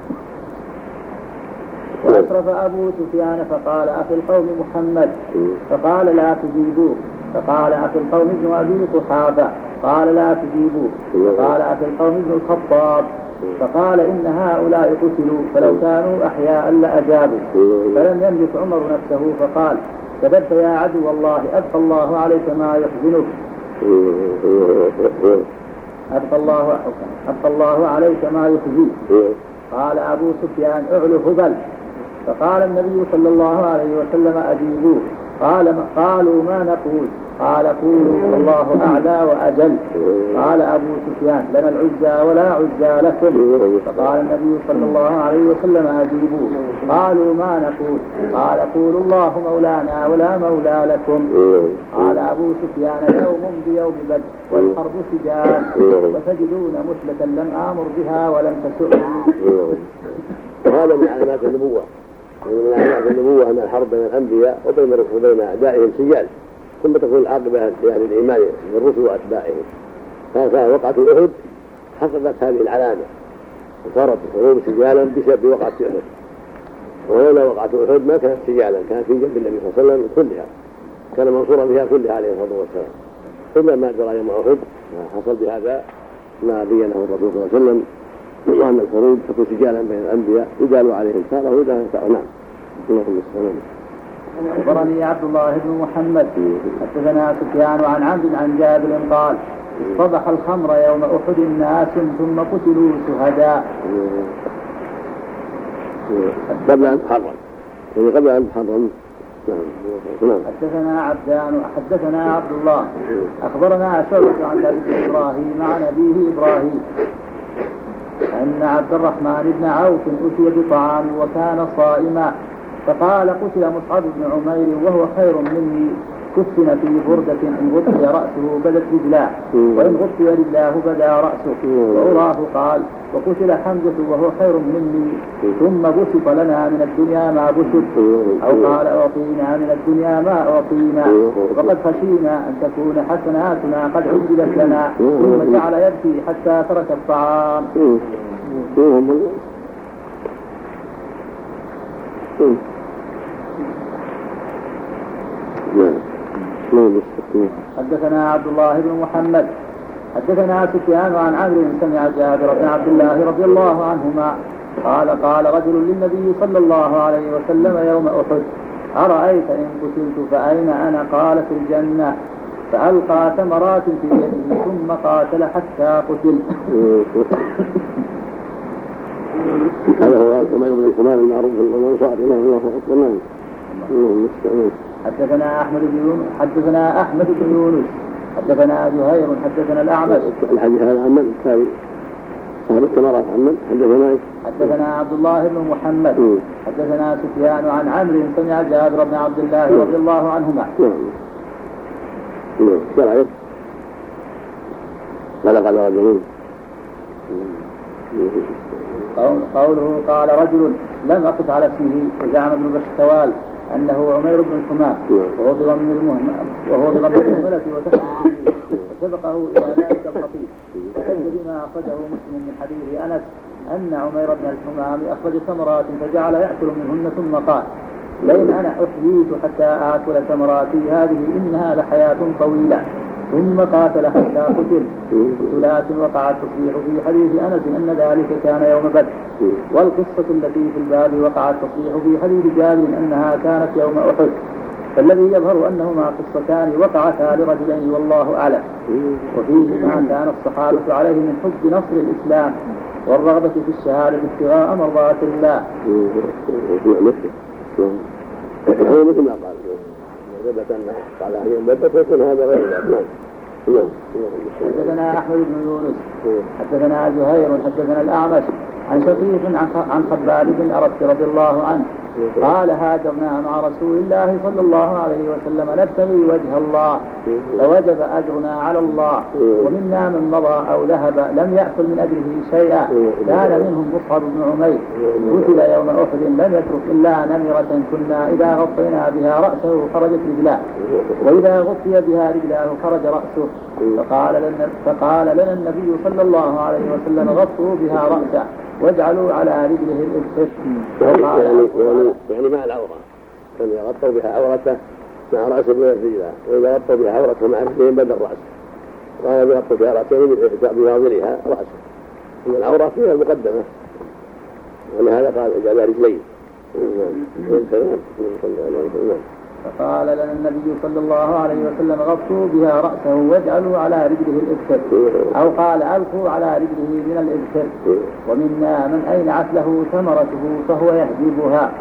وأشرف أبو سفيان فقال أفي القوم محمد؟ فقال لا تجيبوه. فقال أفي القوم ابن أبي قحافة؟ قال لا تجيبوه. فقال أفي القوم ابن الخطاب؟ فقال إن هؤلاء قتلوا فلو كانوا أحياء لأجابوا. فلم يملك عمر نفسه فقال كذبت يا عدو الله، أبقى الله عليك ما يحزنك أبقى الله, أبقى الله عليك ما يخزيك. قال أبو سفيان اعلو هبل. فقال النبي صلى الله عليه وسلم أجيبوه. قال قالوا ما نقول؟ قال قولوا والله أعلى وأجل. قال أبو سفيان لنا العزى ولا عزى لكم. فقال النبي صلى الله عليه وسلم أجيبوه. قالوا ما نقول؟ قال قولوا الله مولانا ولا مولى لكم. قال أبو سفيان يوم بيوم بدر والحرب سجال وتجدون مثلة لم آمر بها ولم تسؤني. وهذا من علامات النبوة، من علامات النبوة أن الحرب بين الأنبياء وبين وبين أعدائهم سجال، ثم تكون العاقبة لأهل الإيمان بالرسل وأتباعهم. فوقعة أحد حققت هذه العلامة وصارت الحروب سجالا بسبب وقعة أحد، ولولا وقعة أحد ما كانت سجالا، كانت في جنب النبي صلى الله عليه وسلم كلها، كان منصورا بها كلها عليه الصلاة والسلام. ثم ما جرى يوم أحد حصل بهذا ما بينه الرسول صلى الله عليه وسلم، وأن الحروب تكون سجالا بين الأنبياء يدال عليهم سارة ويدال سارة. نعم. اللهم السلام. أخبرني عبد الله بن محمد حدثنا سفيان عن عبد عن جابر قال صبح الخمر يوم أحد الناس ثم قتلوا شهداء. قبل أن تحرم يعني قبل أن تحرم. حدثنا عبدان حدثنا عبد الله أخبرنا شعبة عن أبي إبراهيم عن أبيه إبراهيم أن عبد الرحمن بن عوف أتي بطعام وكان صائما، فقال قتل مصعب بن عمير وهو خير مني، كفن في بردة إن غطي رأسه بدت رجلاه وإن غطي رجلاه بدا رأسه. وأراه قال وقتل حمزة وهو خير مني، ثم بسط لنا من الدنيا ما بسط، أو قال أعطينا من الدنيا ما أعطينا، وقد خشينا أن تكون حسناتنا قد عجلت لنا. ثم جعل يبكي حتى ترك الطعام. نعم. حدثنا عبد الله بن محمد حدثنا سفيان عن عمرو سمع جابر بن عبد الله رضي الله عنهما قال قال رجل للنبي صلى الله عليه وسلم يوم أحد أرأيت إن قتلت فأين أنا؟ قال في الجنة. فألقى ثمرات في يده ثم قاتل حتى قتل. هذا هو عمير بن الحمام المعروف بالأنصار رحمه الله أكبر. حدثنا أحمد بن يونس حدثنا أحمد بن يونس حدثنا زهير حدثنا الأعمش. الحديث هذا عمن كان صاحب الثمرات عمن حدثنا حدثنا عبد الله بن محمد حدثنا سفيان عن عمرو سمع جابر بن عبد الله رضي الله عنهما. نعم. ماذا قال رجل؟ قوله قال رجل لم أقف على اسمه وزعم ابن بشتوال أنه عمير بن الحمام وغضب من المهمة وغضب من المهملة وسبقه إلى ذلك الخطيب وحدث بما أخرجه مسلم من حديث أنس أن عمير بن الحمام أخرج ثمرات فجعل يأكل منهن ثم قال لئن أنا أحييت حتى آكل ثمراتي هذه إنها لحياة طويلة. ثم قاتل حتى قتل. قتلات وقعت تصريح في حديث أنس أن ذلك كان يوم بدر. والقصة التي في الباب وقعت تصريح في حديث جابر أنها كانت يوم أحد. فالذي يظهر أنهما قصتان وقعتا لرجلين والله أعلم. وفيه ما كان الصحابة عليه من حب نصر الإسلام والرغبة في الشهادة ابتغاء مرضات الله. هو مثل ما قال رغبة أن قال أهل بدر فيكون هذا غير ذلك. حدثنا أحمد بن يونس حدثنا زهير حدثنا الأعمش عن شقيق عن خباب بن أرد رضي الله عنه قال هاجرنا مع رسول الله صلى الله عليه وسلم نبتغي وجه الله فوجب أجرنا على الله. ومنا من مضى أو ذهب لم يأكل من أجره شيئا. كان منهم مصعب بن عمير قتل يوم أحد لم يترك إلا نمرة كنا إذا غطينا بها رأسه خرجت رجلاه وإذا غطي بها رجلاه خرج رأسه. فقال لنا, فقال لنا النبي صلى الله عليه وسلم غطوا بها رأسه واجعلوا على رجله الإبخر. يعني, يعني, يعني مع العورة كان يغطوا بها عورته مع رأس رجلها وإذا غطوا بها عورته مع رجلهم بدل رأسه. قال يغطوا بها رأسين بناظرها رأسه من العورة فيها المقدمة ولهذا قال اجعل رجلين. فقال لنا النبي صلى الله عليه وسلم غطوا بها رأسه واجعلوا على رجله الإبخر أو قال ألقوا على رجله من الإبخر. ومنا من أينعت له ثمرته فهو يهدبها.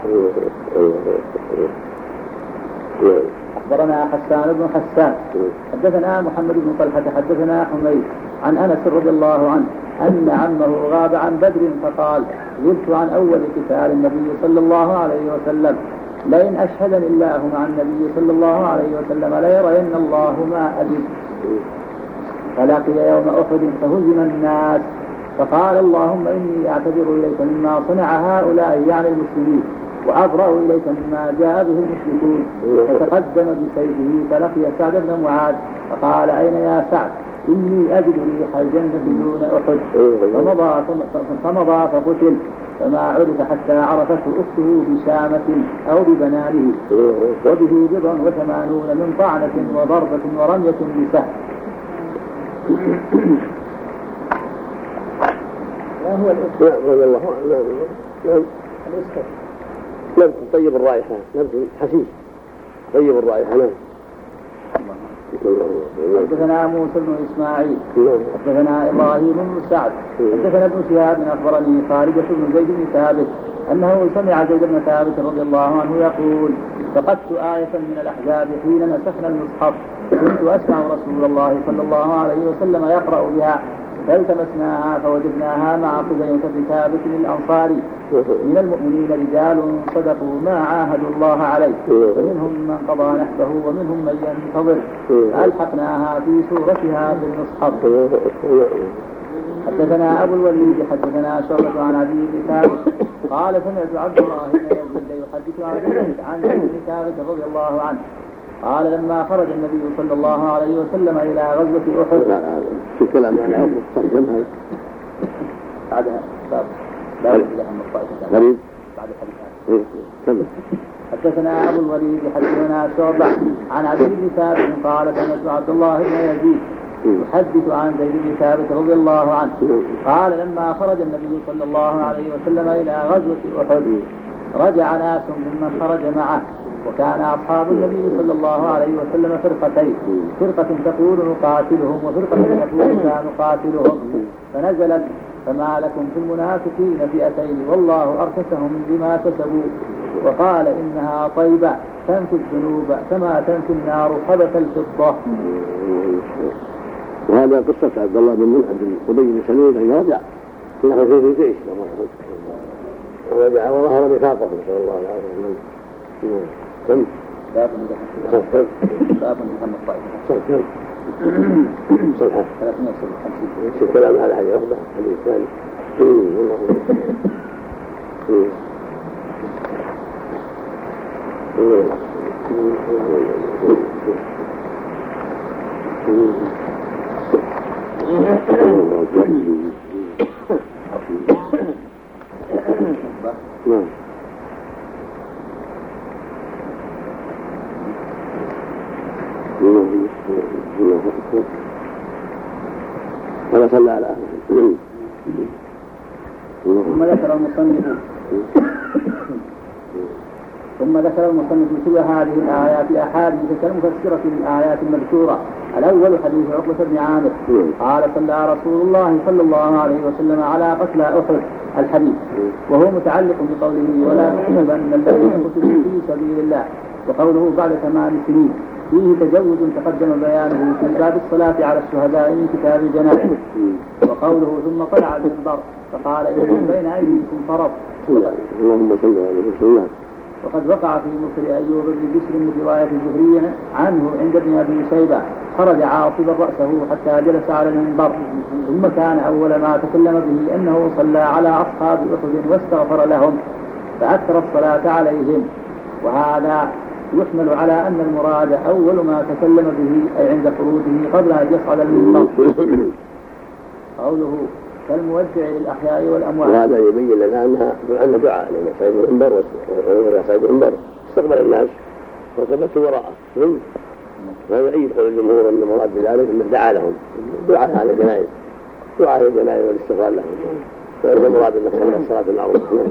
أخبرنا حسان بن حسان حدثنا محمد بن طلحة حدثنا حميد عن أنس رضي الله عنه أن عمه غاب عن بدر فقال غبت عن أول قتال النبي صلى الله عليه وسلم لئن أشهدني الله مع النبي صلى الله عليه وسلم ليرين الله ما أجد. فلقي يوم أحد فهزم الناس فقال اللهم إني أعتذر إليك مما صنع هؤلاء يعني المسلمين وأبرأ إليك مما جاء به المشركون. فتقدم بسيفه فلقي سعد بن معاذ فقال أين يا سعد إني أجد ريح الجنة دون أحد. فمضى, فمضى فقتل فما عرف حتى عرفته أخته بشامة أو ببنانه وبه بضع وثمانون من طعنة وضربة ورمية بسهم. ما هو الإسكت؟ رضي الله عنه. الإسكت نبت طيب الرائحة نبت حسيس طيب الرائحة. نعم. حدثنا موسى بن إسماعيل حدثنا إبراهيم بن سعد حدثنا ابن شهاب أخبرني خارجة بن زيد بن ثابت أنه سمع زيد بن ثابت رضي الله عنه يقول فقدت آية من الأحزاب حين نسخنا المصحف كنت أسمع رسول الله صلى الله عليه وسلم يقرأ بها فالتمسناها فوجدناها مع قزيمة بن ثابت الأنصاري من المؤمنين رجال صدقوا ما عاهدوا الله عليه فمنهم من قضى نحبه ومنهم من ينتظر فألحقناها في سورتها بالمصحف. حدثنا أبو الوليد حدثنا شعبة عن عدي بن ثابت قال سمعت عبد الله بن يزيد يحدث عن عدي بن ثابت رضي الله عنه قال لما خرج النبي صلى الله عليه وسلم إلى غزوة أحد. لا لا في كلام عن عمر ترجمها بعدها باب باب غريب بعد الحديث. كمل. حدثنا أبو الوليد حدثنا شعبة عن عبد بن ثابت قال سمعت عبد الله بن يزيد يحدث عن زيد بن ثابت رضي الله عنه قال لما خرج النبي صلى الله عليه وسلم إلى غزوة أحد رجع ناس ممن خرج معه، وكان أصحاب النبي صلى الله عليه وسلم فرقتين، فرقة تقول نقاتلهم وفرقة تقول لا نقاتلهم، فنزلت فما لكم في المنافقين فئتين والله أركسهم بما كسبوا، وقال إنها طيبة تنفي الذنوب كما تنفي النار خبث الفضة. وهذا قصة عبد الله بن بن أبي بن سلول أن رجع في نحو في الجيش ورجع وظهر نفاقه صلى الله عليه وسلم. كم؟ باب باب محمد الطائفة صلحة ثلاثمائة وخمسين. في الكلام على حديث أخبر حديث ثاني. والله نعم. ولا صلى على أهله. ثم ذكر المصنف ثم ذكر المصنف سوى هذه الآيات أحاديث كالمفسرة للآيات المذكورة. الأول حديث عقبة بن عامر قال صلى رسول الله صلى الله عليه وسلم على قتلى أحد الحديث، وهو متعلق بقوله ولا تحسبن الذين قتلوا في سبيل الله، وقوله بعد ثمان سنين فيه تجوز تقدم بيانه في باب الصلاة على الشهداء من كتاب الجنائز، وقوله ثم طلع المنبر فقال إن بين أيديكم فرض. اللهم صل على رسول. وقد وقع في مصر أيوب بن بشر من رواية الزهري عنه عند ابن أبي شيبة خرج عاصبا رأسه حتى جلس على المنبر، ثم كان أول ما تكلم به أنه صلى على أصحاب أحد واستغفر لهم فأكثر الصلاة عليهم. وهذا يحمل على أن المراد أول ما تكلم به أي عند خروجه قبل أن يصعد المنبر. قوله كالمودع للأحياء والأموات، وهذا يبين لنا أنها أن دعاء لما صعد المنبر وغير صعد المنبر استقبل الناس وثبت وراءه. هذا أي قول الجمهور أن المراد بذلك أنه دعا لهم دعاء على الجنائز، دعاء على الجنائز والاستغفار لهم، فهذا المراد أنه صلى الصلاة المعروفة.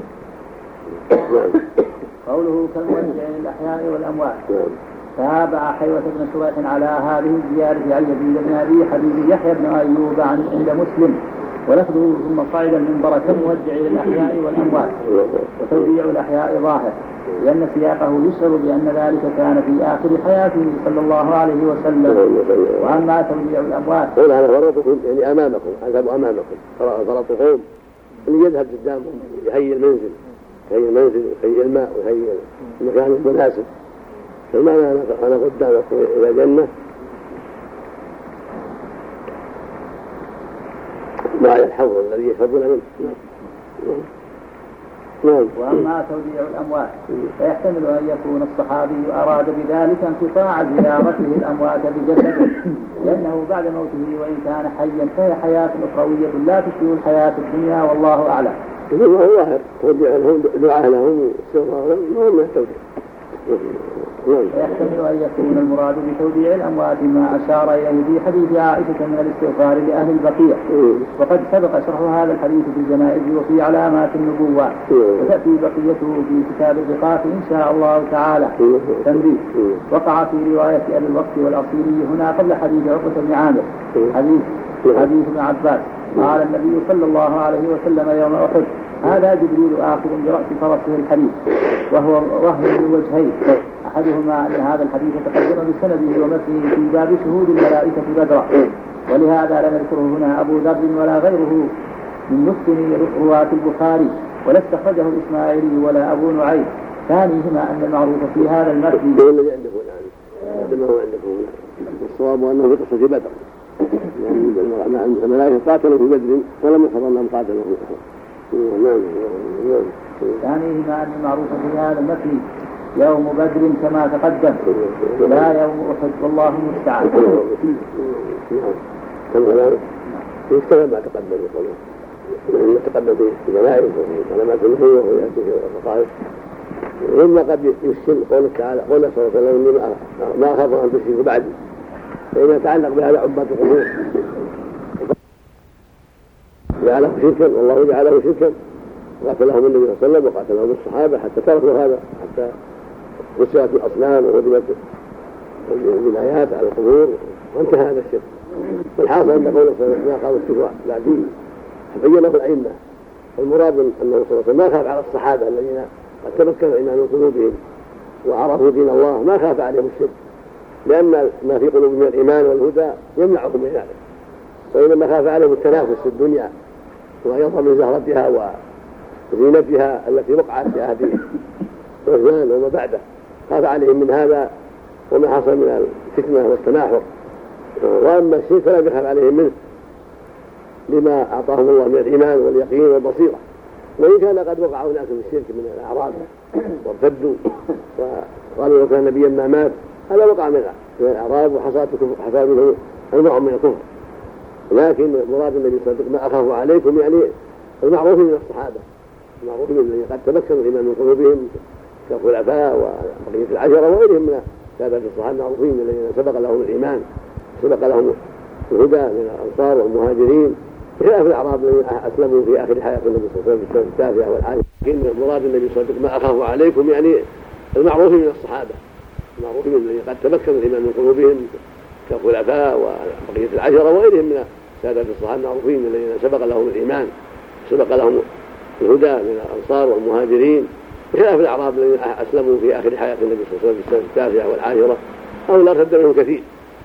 قوله كالمودع للأحياء والأموات. تابع حيوة بن شريح على هذه الزيادة عن يزيد بن أبي حبيب يحيى بن أيوب عند مسلم، ولفظه ثم صعد المنبر كالمودع للأحياء والأموات، وتوديع الأحياء ظاهر لأن سياقه يشعر بأن ذلك كان في آخر حياته صلى الله عليه وسلم. وأما توديع الأموات قول أنا فرطكم يعني أمامكم، أذهبوا أمامكم، فرطكم اللي يذهب قدامهم يهيئ المنزل يهيئ المنزل ويهيئ الماء ويهيئ المكان المناسب، فالمعنى أنا قدامكم إلى الجنة مع الحوض الذي يشربون منه. وأما توديع الأموات فيحتمل أن يكون الصحابي أراد بذلك انقطاع زيارته الأموات بجسده، لأنه بعد موته وإن كان حيا فهي حياة أخروية لا تشبه الحياة الدنيا والله أعلم. إذا هو ظاهر توديع لهم دعاء لهم استغفار لهم ما توديع. ويحتمل أن يكون المراد بتوديع الأموات ما أشار إليه في حديث عائشة من الاستغفار لأهل البقيع، وقد سبق شرح هذا الحديث في الجنائز وفي علامات النبوة، وتأتي بقيته في كتاب الرقاق إن شاء الله تعالى. تنبيه: وقع في رواية أبي الوقت والأصيلي هنا قبل حديث عقبة بن عامر حديث حديث ابن عباس قال النبي صلى الله عليه وسلم يوم أحد هذا جبريل آخذ برأس فرسه الحديث، وهو وهو من وجهين، أحدهما أن هذا الحديث تقدم بسنده ومتنه في باب شهود الملائكة بدرا، ولهذا لم يذكره هنا أبو ذر ولا غيره من متن رواة البخاري، ولا استخرجه الإسماعيلي ولا أبو نعيم. ثانيهما أن المعروف في هذا المتن الذي عنده الآن عندما هو عنده الصواب أنه في قصة بدر، يعني الملائكة قاتلوا في بدر ولم يحفظ أنهم قاتلوا في أحد. ثانيهما أن المعروف في هذا المتن يوم بدر كما تقدم لا يوم أحد والله المستعان. يستمع ما تقدم يقولون ما تقدم في جنائز وعلامات النبوة ويأتي في الرقائق ثم قد يسلم قوله تعالى قوله صلى الله عليه وسلم ما أخاف أن تشركوا بعدي، فإن يتعلق بهذا عباد القبور جعله شركا والله جعله شركا، قاتلهم النبي صلى الله عليه وسلم وقاتلهم الصحابة حتى تركوا هذا، حتى كسرت الأصنام وهدمت البنايات على القبور وانتهى هذا الشرك. والحاصل عند قوله صلى الله عليه وسلم ما قالوا الشرك بعدي بينه الأئمة، والمراد أنه صلى الله عليه وسلم ما خاف على الصحابة الذين قد تمكن الإيمان من قلوبهم وعرفوا دين الله، ما خاف عليهم الشرك، لأن ما في قلوبهم من الإيمان والهدى يمنعهم من ذلك، وإنما خاف عليهم التنافس في الدنيا وأيضا من زهرتها وزينتها التي وقعت في عهد عثمان وما بعده، خاف عليهم من هذا وما حصل من الفتنة والتناحر. وأما الشرك فلا يخاف عليهم منه لما أعطاهم الله من الإيمان واليقين والبصيرة، وإن كان قد وقعوا ناس في الشرك من الأعراب وارتدوا وقالوا لو كان نبيا ما مات، هذا وقع من الأعراب وحصل منه أنواع من الكفر. لكن مراد النبي صلى الله عليه وسلم ما أخاف عليكم يعني المعروفين من الصحابة، المعروفين الذين قد تمكنوا الإيمان من قلوبهم كالخلفاء وبقية العشرة وغيرهم من سادة الصحابة المعروفين الذين سبق لهم الإيمان سبق لهم الهدى من الأنصار والمهاجرين، بخلاف الأعراب الذين أسلموا في آخر حياة النبي صلى الله عليه وسلم التاسعة والعاشرة. لكن مراد النبي صلى الله عليه وسلم ما أخاف عليكم يعني المعروفين من الصحابة، المعروفين الذين قد تمكنوا الإيمان من قلوبهم كالخلفاء وبقية العشرة وغيرهم من سادة الصحابة المعروفين الذين سبق لهم الإيمان سبق لهم الهدى من الأنصار والمهاجرين، بخلاف الأعراب الذين أسلموا في آخر حياة النبي صلى الله عليه وسلم التاسعة والعاشرة أو لا ارتد منهم كثير.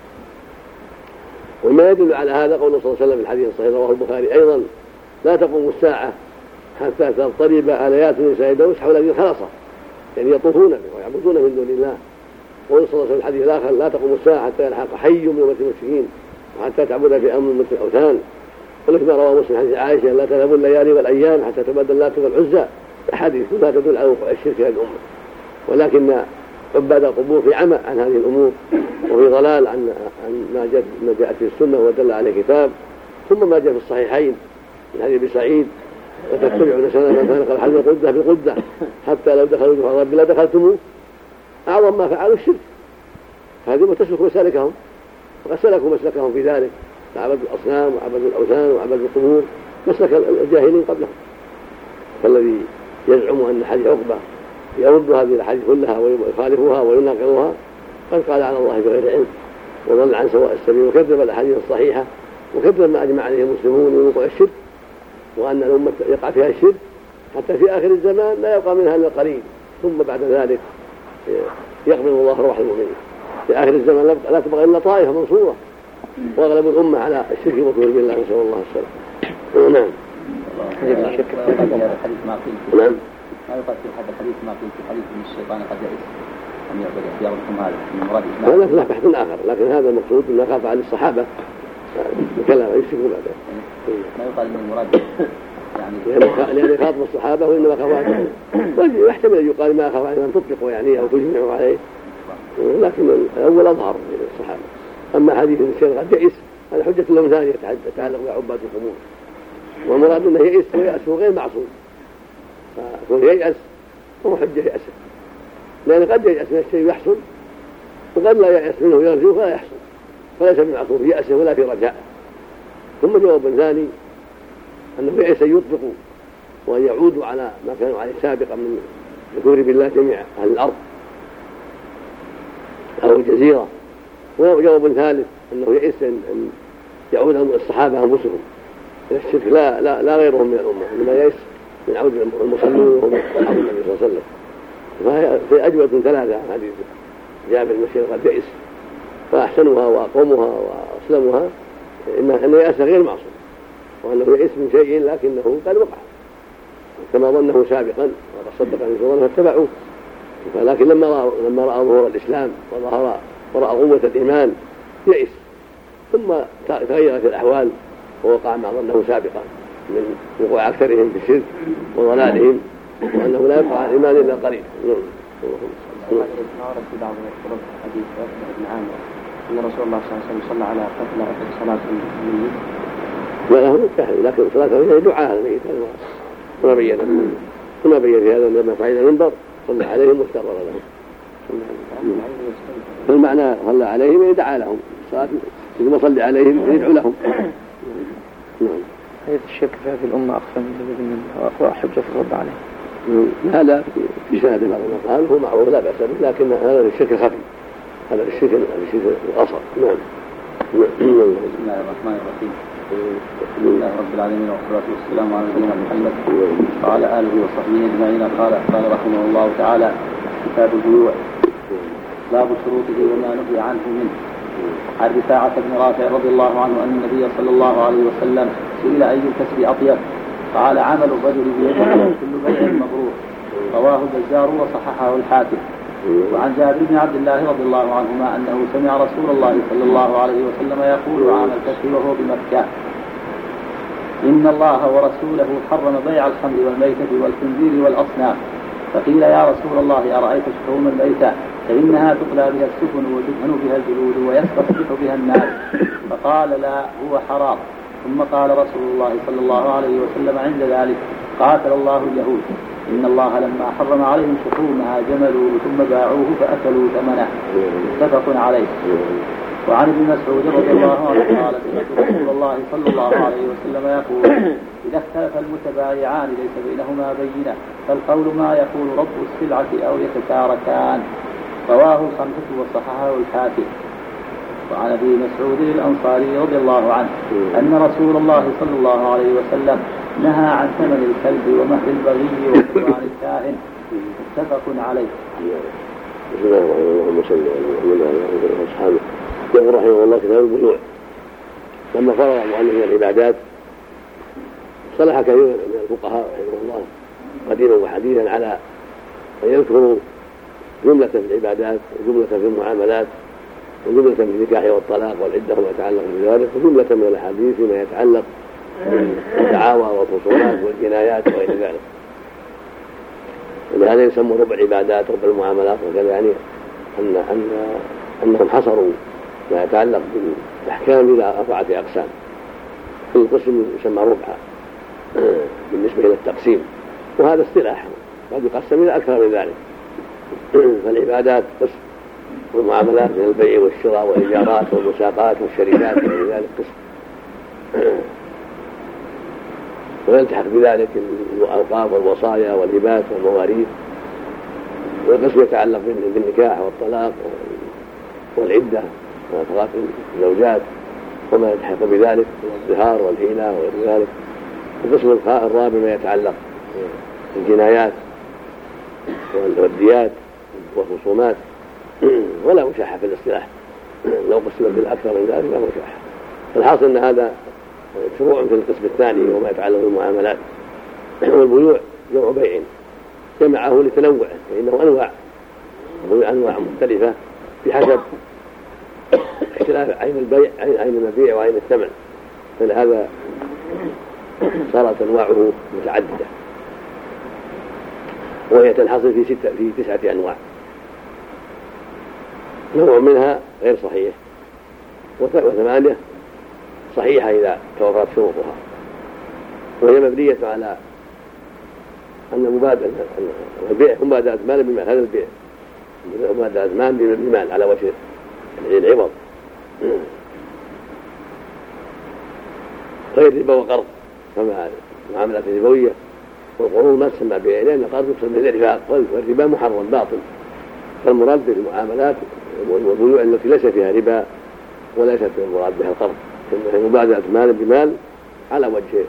وما يدل على هذا قول صلى الله عليه وسلم في الحديث الصحيح رواه البخاري أيضا لا تقوم الساعة حتى تضطرب آليات نساء دوس حول ذي الخلصة، يعني يطوفون به ويعبدون من دون الله. قول صلى الله عليه وسلم الحديث الآخر لا تقوم الساعة حتى يلحق حي من أمة المشركين وحتى تعبد في أمر مثل الأوثان. ولكن رواه مسلم حديث عائشة لا تذهب الليالي والأيام حتى تبدل اللات والعزى، أحاديث كلها تدل على وقوع الشرك هذه الأمة. ولكن عباد القبور في عمى عن هذه الأمور وفي ضلال عن ما جاء ما جاءت في السنة ودل عليه كتاب، ثم ما جاء في الصحيحين من حديث أبي سعيد وتتبعون سنن من فارق الحج القدة في القدة حتى لو دخلوا جحر رب لا دخلتموه، أعظم ما فعلوا الشرك. هذه تسلكوا مسالكهم وقد سلكوا مسلكهم في ذلك، فعبدوا الأصنام وعبدوا الأوثان وعبدوا القبور مسلك الجاهلين قبلهم. فالذي يزعم أن حديث عقبة يرد هذه الحديث كلها ويخالفها ويناقضها قد قال على الله بغير علم وضل عن سواء السبيل وكذب الأحاديث الصحيحة وكذب ما أجمع عليه المسلمون من وقوع الشرك وأن الأمة يقع فيها الشرك حتى في آخر الزمان لا يبقى منها إلا القليل، ثم بعد ذلك يقبض الله روح المؤمنين. في آخر الزمان لا تبقى إلا طائفة منصورة وأغلب الأمة على الشرك والكفر بالله، نسأل الله السلامة. نعم. نعم. ما يقال في هذا الحديث ما في حديث من الشيطان قد يئس أن يعبد اختياركم هذا من مراد الإسلام. هذا له بحث آخر، لكن هذا المقصود أنه خاف على الصحابة كلام يشركوا بعده. ما يقال من المراد يعني لأن خاطب الصحابة وإنما خاف عليهم، ويحتمل أن يقال ما خاف عليهم أن تطلقوا يعني أو تجمعوا عليه، لكن الأول أظهر للصحابة. أما حديث الشيطان قد يئس هذا حجة لهم ثانية تتعلق بعباد القبور، والمراد أنه يئس ويأسه غير معصوم، فكون ييأس هو حجة يأسه، لأن قد ييأس من الشيء يحصل وقد لا ييأس منه يرجو فلا يحصل، فليس من معصوم في يأسه ولا في رجاءه. ثم جواب ثاني أنه يئس أن يطلقوا وأن يعودوا على ما كانوا عليه سابقا من الكفر بالله جميع أهل الأرض أو الجزيرة. وجواب ثالث أنه يئس أن يعود الصحابة أنفسهم إلى الشرك لا, لا, لا غيرهم من الأمة، إنما يئس من عود المصلين وهم أصحاب النبي صلى الله عليه وسلم. فهي أجوبة ثلاثة عن حديث جابر بن الشيخ قد يئس، فأحسنها وأقومها وأسلمها إما أن يأس غير معصوم، وأنه يئس من شيء لكنه قد وقع كما ظنه سابقا وقد صدق أن ظنه فاتبعوه. ولكن لما رأى لما رأى ظهور الإسلام وظهر ورأى قوة الإيمان يئس، ثم تغيرت الأحوال ووقع ما ظنه سابقا من وقوع أكثرهم في الشرك وضلالهم، وأنه لا يبقى على الإيمان إلا قليل. ما ورد في بعض الطرق حديث ابن عامر أن رسول الله صلى الله عليه وسلم صلى على قتلى في صلاة الميت. لا لا هو كاهل، لكن صلاة الميت دعاء الميت ما بين ما بين في هذا لما فعل المنبر صلى عليهم واستغفر لهم. فالمعنى صلى عليهم يعني دعا لهم الصلاة ثم صلي عليهم يدعو لهم. نعم. هذه الشرك في هذه الأمة أخفى من ذلك وحجة في الرد عليه. هذا في سند بعض المقال هو معروف لا بأس به، لكن هذا الشرك الخفي، هذا الشرك الشرك الأصغر. نعم. بسم الله الرحمن الرحيم. الحمد لله رب العالمين والصلاة والسلام على نبينا محمد وعلى آله وصحبه أجمعين. قال قال رحمه الله تعالى: كتاب البيوع، باب شروطه وما نهي عنه منه. عن رفاعة بن رافع رضي الله عنه أن النبي صلى الله عليه وسلم سئل أي الكسب أطيب؟ قال: عمل الرجل بيده كل بيع مبرور. رواه البزار وصححه الحاكم. وعن جابر بن عبد الله رضي الله عنهما أنه سمع رسول الله صلى الله عليه وسلم يقول عام الفتح وهو بمكة: إن الله ورسوله حرم بيع الخمر والميتة والخنزير والأصنام. فقيل: يا رسول الله أرأيت شحوم الميتة فإنها تقلى بها السفن وتدهن بها الجلود ويستصبح بها الناس. فقال: لا، هو حرام. ثم قال رسول الله صلى الله عليه وسلم عند ذلك: قاتل الله اليهود، إن الله لما حرم عليهم شحومها جملوه ثم باعوه فأكلوا ثمنه. متفق عليه. وعن ابن مسعود رضي الله عنه قال: سمعت رسول الله صلى الله عليه وسلم يقول: إذا اختلف المتبايعان ليس بينهما بينة فالقول ما يقول رب السلعة أو يتشاركان. رواه الخمسة وصححه الحاكم. وعن ابي مسعود الأنصاري رضي الله عنه أن رسول الله صلى الله عليه وسلم نهى عن ثمن الكلب ومهر البغي وقران الكاهن. متفق عليه. بسم الله الرحمن الرحيم. اللهم صل على محمد وعلى اصحابه. يقول رحمه الله كتاب البيوع. لما فرغ المؤلف من العبادات صلح كثير من الفقهاء رحمه الله قديما وحديثا على ان يذكروا جملة في العبادات وجملة في المعاملات وجملة في النكاح والطلاق والعدة وما يتعلق بذلك وجملة من الأحاديث فيما يتعلق بالدعاوى والخصومات والجنايات وغير ذلك. ولهذا يسمى ربع العبادات ربع المعاملات، وكذا يعني أن أن أنهم حصروا ما يتعلق بالأحكام إلى أربعة أقسام. كل قسم يسمى ربعا بالنسبة إلى التقسيم، وهذا اصطلاح قد يقسم إلى أكثر من ذلك. فالعبادات قسم، والمعاملات من البيع والشراء والإيجارات والمساقات والشركات وغير ذلك قسم. ويلتحق بذلك الأوقاف والوصايا والهبات والمواريث، والقسم يتعلق بالنكاح والطلاق والعدة وإفراط الزوجات وما يلتحق بذلك والظهار والهينة وغير ذلك. القسم الرابع ما يتعلق بالجنايات والديات والخصومات، ولا مشاحة في الاصطلاح، لو قسمت بالأكثر من ذلك لا مشاحة. الحاصل أن هذا شروع في القسم الثاني وما يتعلق بالمعاملات. والبيوع جمع بيع جمعه لتنوعه، فإنه أنواع أنواع مختلفة بحسب اختلاف عين البيع عين المبيع وعين الثمن، فلهذا صارت أنواعه متعددة، وهي تنحصر في ستة في تسعة أنواع. نوع منها غير صحيح، وثمانية صحيحة إذا توفرت شروطها، وهي مبنية على أن مبادرة البيع مبادرة مال بمال، هذا البيع مبادرة مال بمال على وجه العوض، غير ربا وقرض، كما المعاملات الربوية والقروض ما تسمى بيع، لأن القرض يقصد به الربا، والربا محرم باطل. فالمراد بالمعاملات والبيوع التي ليس فيها ربا وليست المراد بها القرض، إنها مبادرة مال بمال على وجه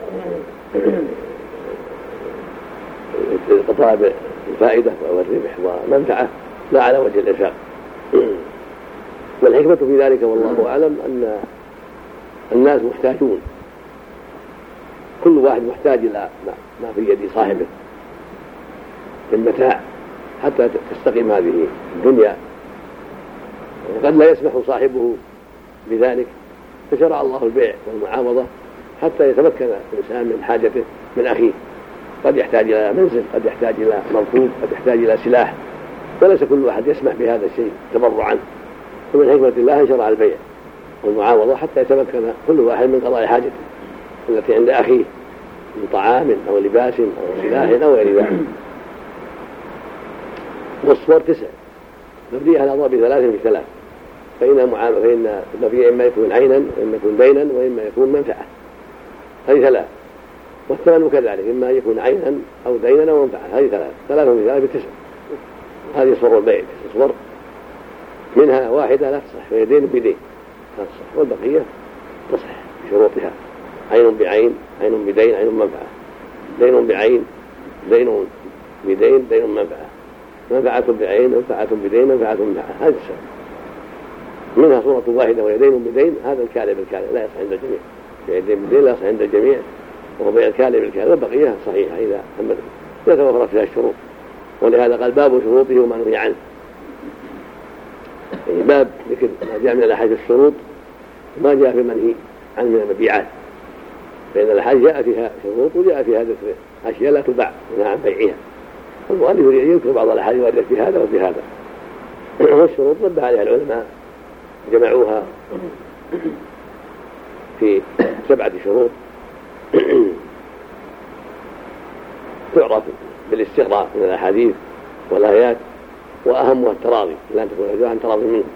القطاع بالفائدة والربح ومنفعة، لا على وجه الإرشاد. والحكمة في ذلك والله أعلم أن الناس محتاجون، كل واحد محتاج إلى ما في يد صاحبه من متاع حتى تستقيم هذه الدنيا، وقد لا يسمح صاحبه بذلك، فشرع الله البيع والمعاوضة حتى يتمكن الإنسان من حاجته من أخيه. قد يحتاج إلى منزل، قد يحتاج إلى مركوب، قد يحتاج إلى سلاح، وليس كل واحد يسمح بهذا الشيء تبرعا. ومن حكمة الله شرع البيع والمعاوضة حتى يتمكن كل واحد من قضاء حاجته التي عند أخيه من طعام أو لباس أو سلاح أو غير ذلك. والصور تسع مبنية على ضرب ثلاث في ثلاث، فإن معامل فإن المبني إما يكون عينا وإما يكون دينا وإما يكون منفعة، هذه ثلاث. والثمن كذلك إما يكون عينا أو دينا أو منفعة، هذه ثلاث ثلاث في ثلاث بتسع. هذه صور البيع تسع صور، منها واحدة لا تصح وهي دين بدين لا تصح، والبقية تصح بشروطها: عين بعين، عين بدين، عين منفعة، دين بعين، دين بدين، دين منفعة، منفعة بعين، منفعة بدين، منفعة منفعة، هذه السبب. منها صورة واحدة وهي دين بدين، هذا الكالب بالكالب لا يصح عند الجميع، بيع الدين بدين لا يصح عند الجميع، وهو بيع الكالب بالكالب، والبقية صحيحة إذا تمت إذا توفرت فيها الشروط. ولهذا قال باب شروطه وما نهي عنه، يعني باب ذكر ما جاء من الأحاديث الشروط وما جاء في منهي عن من المبيعات، فإن الأحاديث جاء فيها شروط وجاء فيها ذكر أشياء لا تباع منها عن بيعها، والمؤلف يذكر بعض الأحاديث وردت في هذا وفي هذا. والشروط نبه عليها العلماء، جمعوها في سبعة شروط تعرف بالاستقراء من الأحاديث والآيات، وأهمها التراضي، لا تكون الأجزاء عن تراضي منه.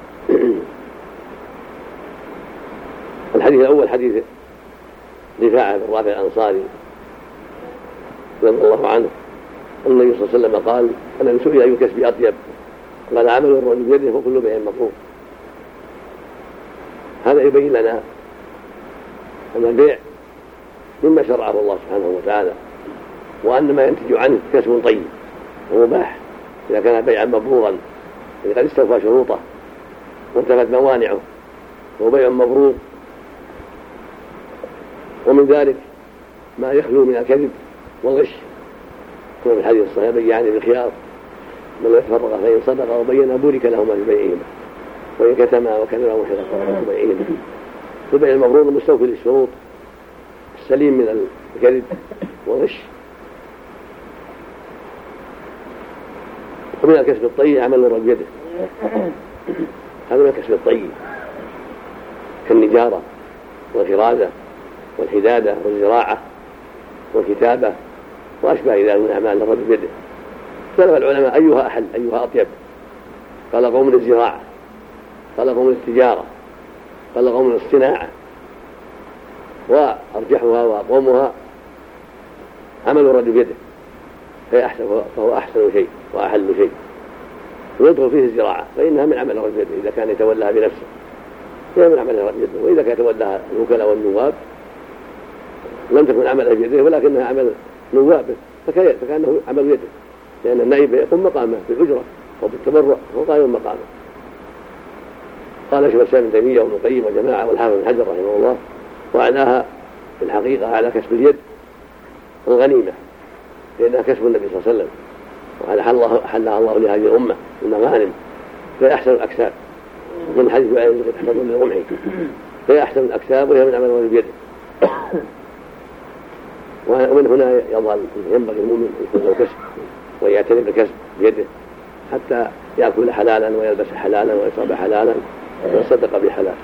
الحديث الأول حديث رفاعة بن رافع الأنصاري رضي الله عنه أن النبي صلى الله عليه وسلم قال: أنا سئل أي كسب أطيب؟ قال: عمل الرجل بيده وكل بيع مبرور. هذا يبين لنا أن البيع مما شرعه الله سبحانه وتعالى، وأن ما ينتج عنه كسب طيب ومباح إذا كان بيعا مبرورا، إذا قد استوفى شروطه وانتفت موانعه، وبيع مبرور. ومن ذلك ما يخلو من الكذب والغش، كما في الحديث الصحيح: بيعان بالخيار من لا يتفرق فإن صدق وبين بورك لهما في بيعهما، وإن كتما وكذبا محرقا في بيعهما. فالبيع المبرور المستوفي للشروط السليم من الكذب والغش. ومن الكسب الطيب عمل الرجل بيده، هذا من الكسب الطيب كالنجارة والغرازة والحدادة والزراعة والكتابة وأشبه ذلك من أعمال الرجل بيده. اختلف العلماء أيها أحل أيها أطيب، قال قوم للزراعة، قال قوم للتجارة، قال قوم للصناعة، وأرجحها وأقومها عمل الرجل بيده، فهو أحسن شيء وأحل شيء. ويدخل فيه الزراعة فإنها من عمل الرجل بيده إذا كان يتولاها بنفسه، هي من عمل الرجل بيده. وإذا كان يتولاها الوكلاء والنواب لم تكن عملها بيده ولكنها عمل نوابه، فكأنه عمل يده، لأن النائب يقوم مقامه بالأجرة وبالتبرع وقائم مقامه. قال شيخ الإسلام ابن تيمية وابن القيم وجماعة والحافظ بن حجر رحمه الله: وأعلاها في الحقيقة على كسب اليد الغنيمة، لأنها كسب النبي صلى الله عليه وسلم، وحلها حلها الله لهذه الأمة المغانم، فهي أحسن الأكساب من حديث عن الزكاة تحت ظل الرمح، فهي أحسن الأكساب وهي من عمل الرجل بيده. ومن هنا يظهر ينبغي المؤمن يكون له كسب ويعتني بالكسب بيده حتى يأكل حلالا ويلبس حلالا ويشرب حلالا ويصدق بحلال.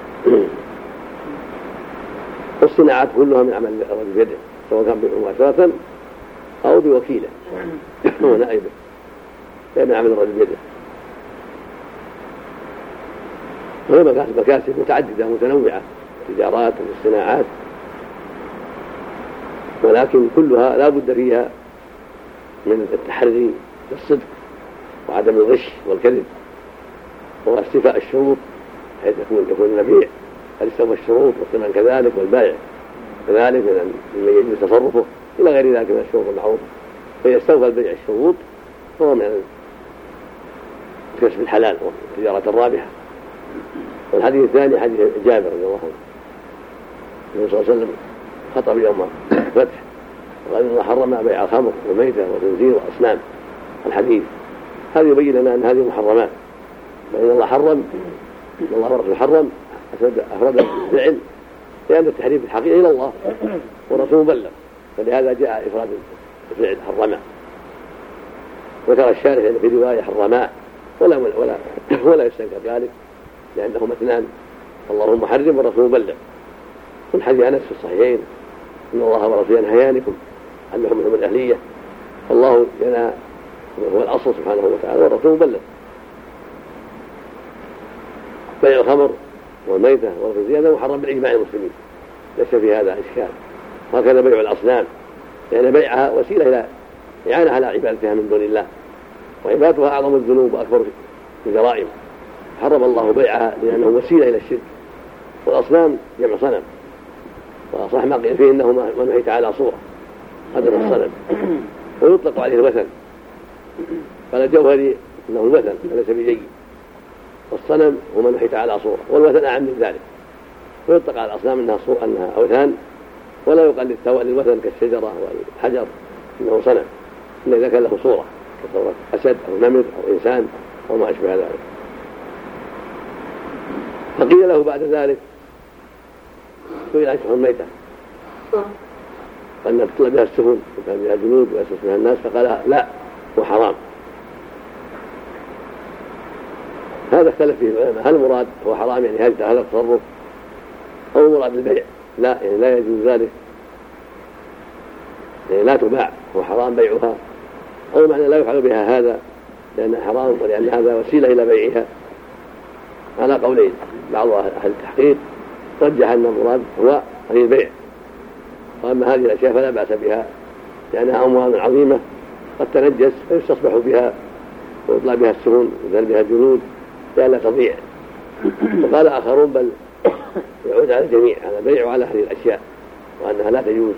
والصناعات كلها من عمل الرجل بيده، سواء كان مباشرة أو بوكيله هو نائبه، من عمل الرجل بيده. وهي مكاسب متعددة متنوعة، تجارات والصناعات، ولكن كلها لا بد فيها من التحري بالصدق وعدم الغش والكذب واستيفاء الشروط، حيث يكون يكون المبيع قد استوفى الشروط والثمن كذلك والبائع كذلك مما يجوز تصرفه إلى غير ذلك من الشروط المعروفة. فإذا استوفى البيع الشروط فهو من كسب الحلال والتجارة الرابحة. والحديث الثاني حديث جابر رضي الله عنه، النبي صلى الله عليه وسلم خطب يوم الفتح وقال إن الله حرم بيع الخمر وميتة وتنزيل وأصنام. الحديث هذا يبين لنا أن هذه محرمات، فإن الله حرم إن الله ورسوله حرم أفرد الفعل لأن التحريم في الحقيقة إلى الله ورسوله بلغ، فلهذا جاء إفراد الفعل حرما. وترى الشارح أن في رواية حرماء ولا ولا ولا يستنكر ذلك لأنهما اثنان، الله محرم ورسوله بلغ. من حديث أنس في الصحيحين إن الله ورسوله ينهيانكم عن لحوم الأهلية، الله ينهى هو الأصل سبحانه وتعالى والرسول مبلغ. بيع الخمر والميتة والخنزير هذا محرم بالإجماع المسلمين، ليس في هذا إشكال. وهكذا بيع الأصنام، لأن بيعها وسيلة إلى إعانة على عبادتها من دون الله، وعبادتها أعظم الذنوب وأكبر الجرائم، حرم الله بيعها لأنه وسيلة إلى الشرك. والأصنام جمع صنم، وصح ما قيل فيه إنه ما نحي تعالى صورة، هذا هو الصنم، ويطلق عليه الوثن. قال الجوهري إنه الوثن وليس بجيد، والصنم هو من نحي تعالى صورة، والوثن أعم من ذلك. ويطلق على الأصنام أنها صورة، أنها أوثان، ولا يقال للوثن كالشجرة والحجر إنه صنم، إلا إذا كان له صورة كصورة أسد أو نمر أو إنسان أو ما أشبه ذلك. فقيل له بعد ذلك سئل عن شحوم الميتة، قال تطلع بها السفن وكان بها جنود ويسوس بها الناس، فقال لا هو حرام. هذا اختلف فيه العلماء، هل المراد هو حرام يعني هذا التصرف أو مراد البيع؟ لا، يعني لا يجوز ذلك، يعني لا تباع، هو حرام بيعها، أو معنى لا يفعل بها هذا لأنها حرام ولأن هذا وسيلة إلى بيعها. على قولين، بعض أهل التحقيق رجح أن المراد هو هي البيع، وأما هذه الأشياء فلا بأس بها لأنها أموال عظيمة قد تنجس فيستصبح بها ويطلع بها السفن ويزال بها الجنود لئلا تضيع. وقال آخرون بل يعود على الجميع، على البيع وعلى هذه الأشياء، وأنها لا تجوز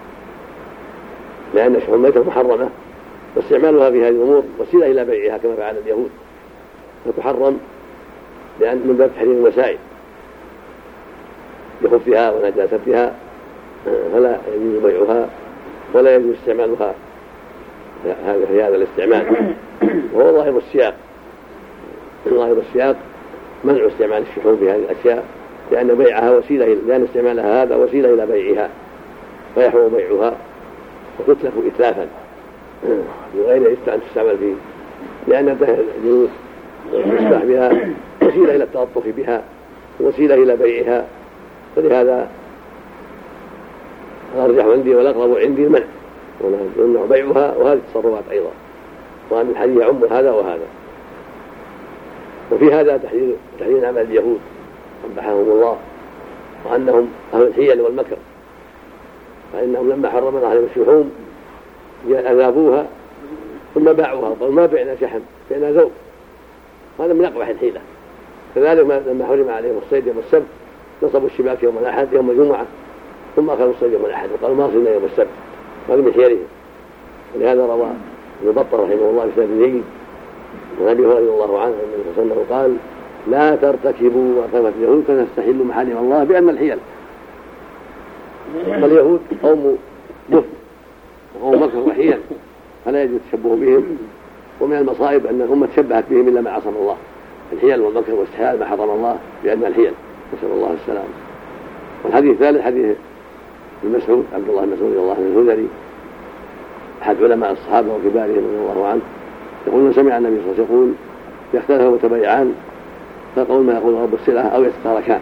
لأن شحوم الميتة محرمة، واستعمالها في هذه الأمور وسيلة إلى بيعها كما فعل اليهود، فتحرم لأن من باب تحريم الوسائل لخبثها ونجاستها، فلا يجوز بيعها ولا يجوز استعمالها في هذا الاستعمال. وهو ظاهر السياق، ظاهر السياق منع استعمال الشحوم في هذه الأشياء، لأن بيعها وسيلة، لأن استعمالها هذا وسيلة إلى بيعها، فيحرم بيعها وتتلف إتلافا بغير أن تستعمل فيه، لأن الجنود يصبح بها وسيلة إلى التلطف بها وسيلة إلى بيعها. فلهذا الأرجح عندي والأقرب عندي المنع، ويمنع بيعها وهذه التصرفات أيضا، وأن الحديث يعم هذا وهذا. وفي هذا تحذير تحذير عمل اليهود قبحهم الله، وأنهم أهل الحيل والمكر، فإنهم لما حرم الله عليهم الشحوم أذابوها ثم باعوها وقالوا ما بعنا شحم بعنا ذوب، هذا من أقبح الحيلة. كذلك لما حرم عليهم الصيد يوم السبت نصبوا الشباك يوم الأحد يوم الجمعة ثم أخذوا الصيد يوم الأحد وقالوا ما صلنا يوم السبت، هذا من حيلهم. ولهذا روى ابن بطة رحمه الله بسند جيد عن أبي هريرة رضي الله عنه أنه صلى الله عليه وسلم قال لا ترتكبوا وقفت اليهود فتستحلوا محارم الله بأن الحيل. فاليهود قوم كفر وقوم مكر وحيل، فلا يجوز التشبه بهم، ومن المصائب أن الأمة تشبهت بهم إلا ما عصم الله، الحيل والمكر واستحلال ما حرم الله بأن الحيل، نسأل الله السلامة. والحديث الثالث حديث ابن مسعود عبد الله بن مسعود رضي الله عنه الهذلي أحد علماء الصحابة وكبارهم رضي الله عنه، يقولون سمع النبي صلى الله عليه وسلم يقول يختلفان ويتبايعان فقول ما يقول رب السلعة أو يتتاركان.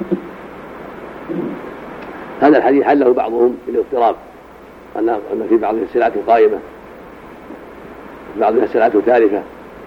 هذا الحديث حله بعضهم بالاضطراب، أن في بعضها السلعة قائمة بعضها السلعة تاركة،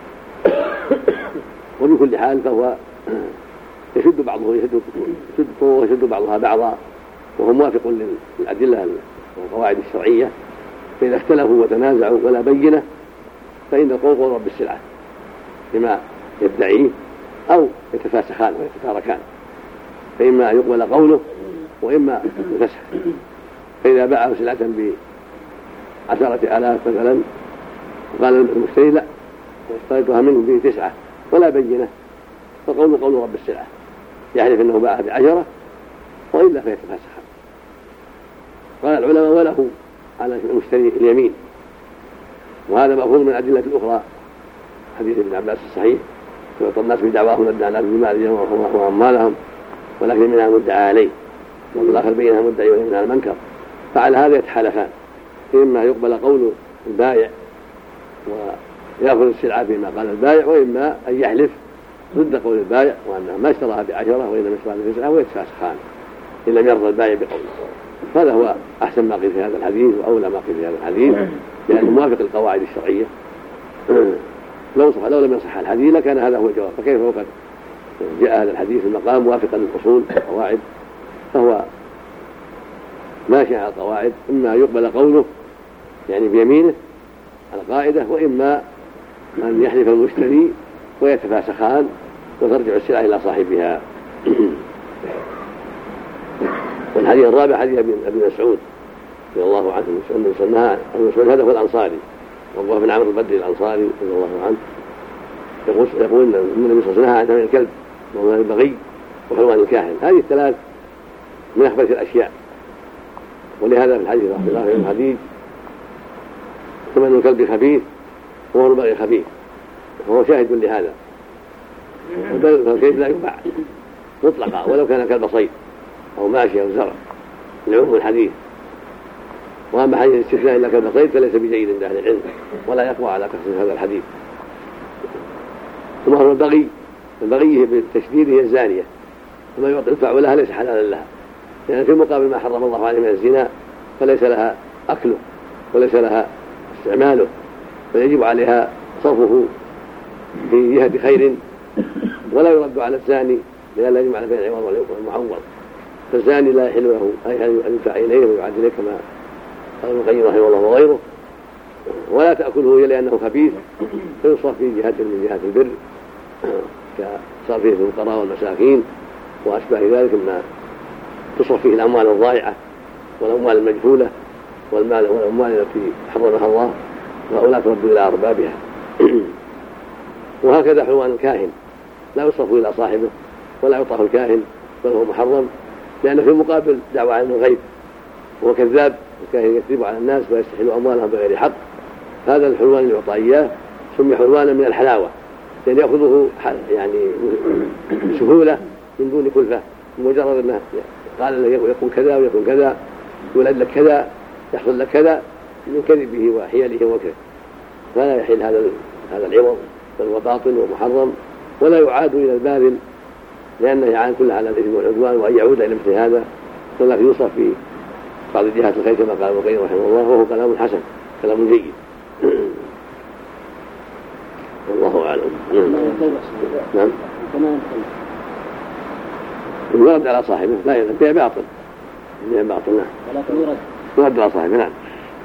وبكل حال فهو يشد بعضه يشد طرقه يشد بعضها بعضا، وهو موافق للأدلة والقواعد الشرعية. فإذا اختلفوا وتنازعوا ولا بينة فإن القول قول رب السلعة بما يدعيه أو يتفاسخان ويتتاركان، فإما يقبل قوله وإما يفسخ. فإذا باعه سلعة بعشرة آلاف مثلا وقال المشتري لا اشتريتها منه به تسعة ولا بينة، فقوله قول رب السلعة، يعرف أنه باعها بعشرة وإلا فيتفاسخان. قال العلماء وله على المشتري اليمين، وهذا مأخوذ من الأدلة الأخرى، حديث ابن عباس الصحيح يعطى الناس بدعواهم ادعى بمالهم وأموالهم ولكن منها مدعى عليه والآخر بينها مدعي ومنها المنكر، فعلى هذا يتحالفان، إما يقبل قول البائع ويأخذ السلعة فيما قال البائع، وإما أن يحلف ضد قول البائع وأنه ما اشتراها بعشرة وإنما اشتراها بتسعة ويتفاسخان إن لم يرضى البائع بقوله. هذا هو أحسن ما قيل في هذا الحديث وأولى ما قيل في هذا الحديث، لأنه موافق القواعد الشرعية لو صح لو لم يصح الحديث لكان هذا هو الجواب. فكيف وقد جاء هذا الحديث المقام موافقا للأصول والقواعد فهو ماشي على القواعد، إما يقبل قوله يعني بيمينه على قاعدة، وإما أن يحلف المشتري ويتفاسخان وترجع السلعة إلى صاحبها. والحديث الرابع حديث ابن مسعود رضي الله عنه أن سماها ابن مسعود هذا هو الأنصاري وهو ابن عمرو البدري الأنصاري رضي الله عنه يقول يقول ان النبي صلى الله عليه وسلم نهى عن ثمن الكلب وثمن البغي وحلوان الكاهن. هذه الثلاث من أخبث الأشياء، ولهذا في الحديث في الآخر الحديث ثمن الكلب خبيث وهو البغي خبيث، وهو شاهد لهذا. فالكلب لا يباع مطلقا ولو كان كلب صيد أو ماشي أو زرع لعموم الحديث. وأما حديث الاستثناء إلا كلب صيد فليس بجيد عند أهل العلم ولا يقوى على تخصيص هذا الحديث. ثم هو البغي، البغي بالتشديد هي الزانية وما يدفع لها ليس حلالا لها، لأن يعني في مقابل ما حرم الله عليه من الزنا فليس لها أكله وليس لها استعماله، فيجب عليها صرفه في جهة خير ولا يرد على الزاني لأن لا يجمع بين العوض والمعوض. فالزاني لا يحل له أن يدفع إليه ويعد إليه كما قال ابن القيم رحمه الله وغيره، ولا تأكله لأنه خبيث فيصرف في جهة من جهات البر كصرفه في الفقراء والمساكين وأشباه ذلك مما تصرف فيه الأموال الضائعة والأموال المجهولة والمال والأموال التي حرمها الله، وهؤلاء ترد إلى أربابها. وهكذا حلوان الكاهن لا يصرف إلى صاحبه ولا يعطاه الكاهن بل هو محرم، لأنه في المقابل دعوى عن الغيب وهو كذاب، الكاهن يكذب على الناس ويستحل أموالهم بغير حق. هذا الحلوان اللي يعطى إياه سمي حلوانا من الحلاوة، لأن يعني يأخذه يعني سهولة من دون كلفة، بمجرد أنه قال له يكون كذا ويكون كذا يولد لك كذا يحصل لك كذا من كذبه وحيله وكذا، فلا يحل هذا هذا العوض بل هو باطل ومحرم ولا يعاد إلى الباذل، لأنه يعان كل على الإثم والعدوان وأن يعود إلى مثل هذا، ولكن يصرف في بعض جهات الخير كما قال ابن القيم رحمه الله، وهو كلام حسن كلام جيد. والله أعلم. نعم. يرد على صاحبه لا يرد باطل بيع باطل نعم ولكن يرد يرد على صاحبه نعم.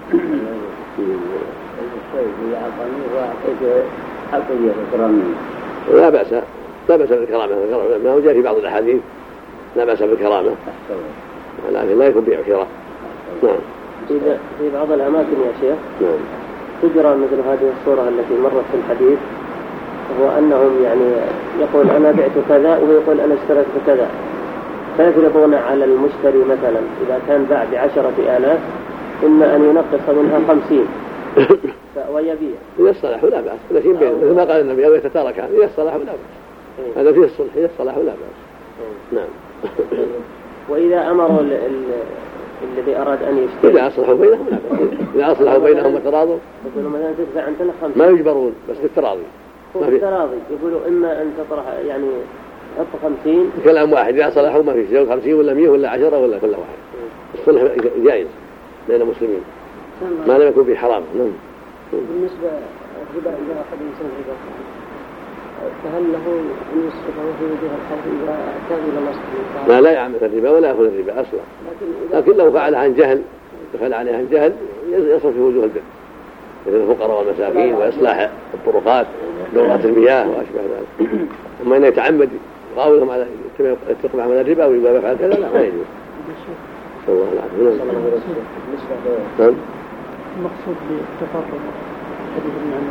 لا بأس لا بأس بالكرامة، ما هو جاء في بعض الأحاديث لا بأس بالكرامة ولكن لا يكون بيع شراء. نعم. في بعض الأماكن يا شيخ نعم تجرى مثل هذه الصورة التي مرت في الحديث، وهو أنهم يعني يقول أنا بعت كذا وهو يقول أنا اشتريت كذا، فيفرضون على المشتري مثلا إذا كان باع بعشرة آلاف إما أن ينقص منها خمسين ويبيع. إذا الصلاح لا بأس، لكن بين مثل ما قال النبي أو يتتاركان، إذا الصلاح لا بأس، هذا فيه الصلح، إذا الصلاح لا بأس. نعم. وإذا أمروا الذي أراد أن يشتري إذا أصلحوا بينهم لا بأس، إذا أصلحوا بينهم وتراضوا يقولوا مثلا تدفع أنت لك خمسين ما يجبرون بس بالتراضي. بالتراضي يقولوا إما أن تطرح يعني حط خمسين كلام واحد، إذا صلحوا ما في شيء، خمسين ولا مية ولا عشرة ولا كل واحد. الصلح جائز بين المسلمين ما لم يكن فيه حرام. نعم. بالنسبة الربا إذا أخذ الإنسان ربا فهل له أن يصرفه في وجوه الحول إذا كان إلى نصف؟ لا لا يعمل الربا ولا يأخذ الربا أصلا، لكن لو فعل عن جهل دخل عليه عن جهل يصرف في وجوه البر مثل الفقراء والمساكين وإصلاح الطرقات دورات المياه وأشبه ذلك. أما أنه يتعمد يقاولهم على يتفق معهم على الربا ويبقى يفعل كذا لا ما يجوز. صلى الله عليه وسلم. نعم. المقصود بالتفرق حديث المعنى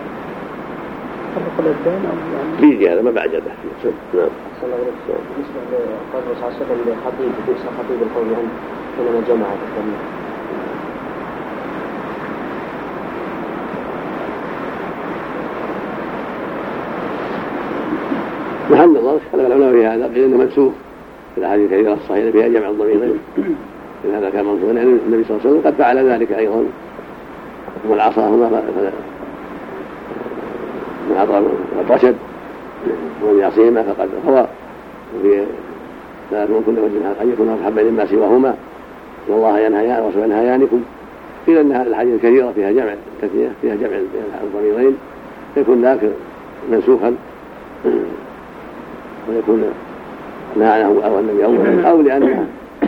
تفرق الأبدان أو يعني بيجي هذا ما بعد هذا. نعم. صلى الله عليه وسلم. بالنسبة لقول الرسول صلى الله عليه وسلم لخطيب بئس خطيب القوم عنه حينما جمع الجميع. محل الله اختلف العلماء في هذا، قيل انه منسوخ في الاحاديث الكثيره الصحيحه فيها جمع الضميرين، ان هذا كان منسوخا لان النبي صلى الله عليه وسلم قد فعل ذلك ايضا، والعصا هما من عطى الرشد ومن يعصيهما فقد غوى، وفي لا يكون وجه ان يكون اصحابا لما سواهما والله ينهيان ورسوله ينهيانكم. قيل ان هذه الاحاديث الكثيره فيها جمع كثير فيها جمع الضميرين يكون ذاك منسوخا ويكون نهى عنه أو النبي أولا أو لأن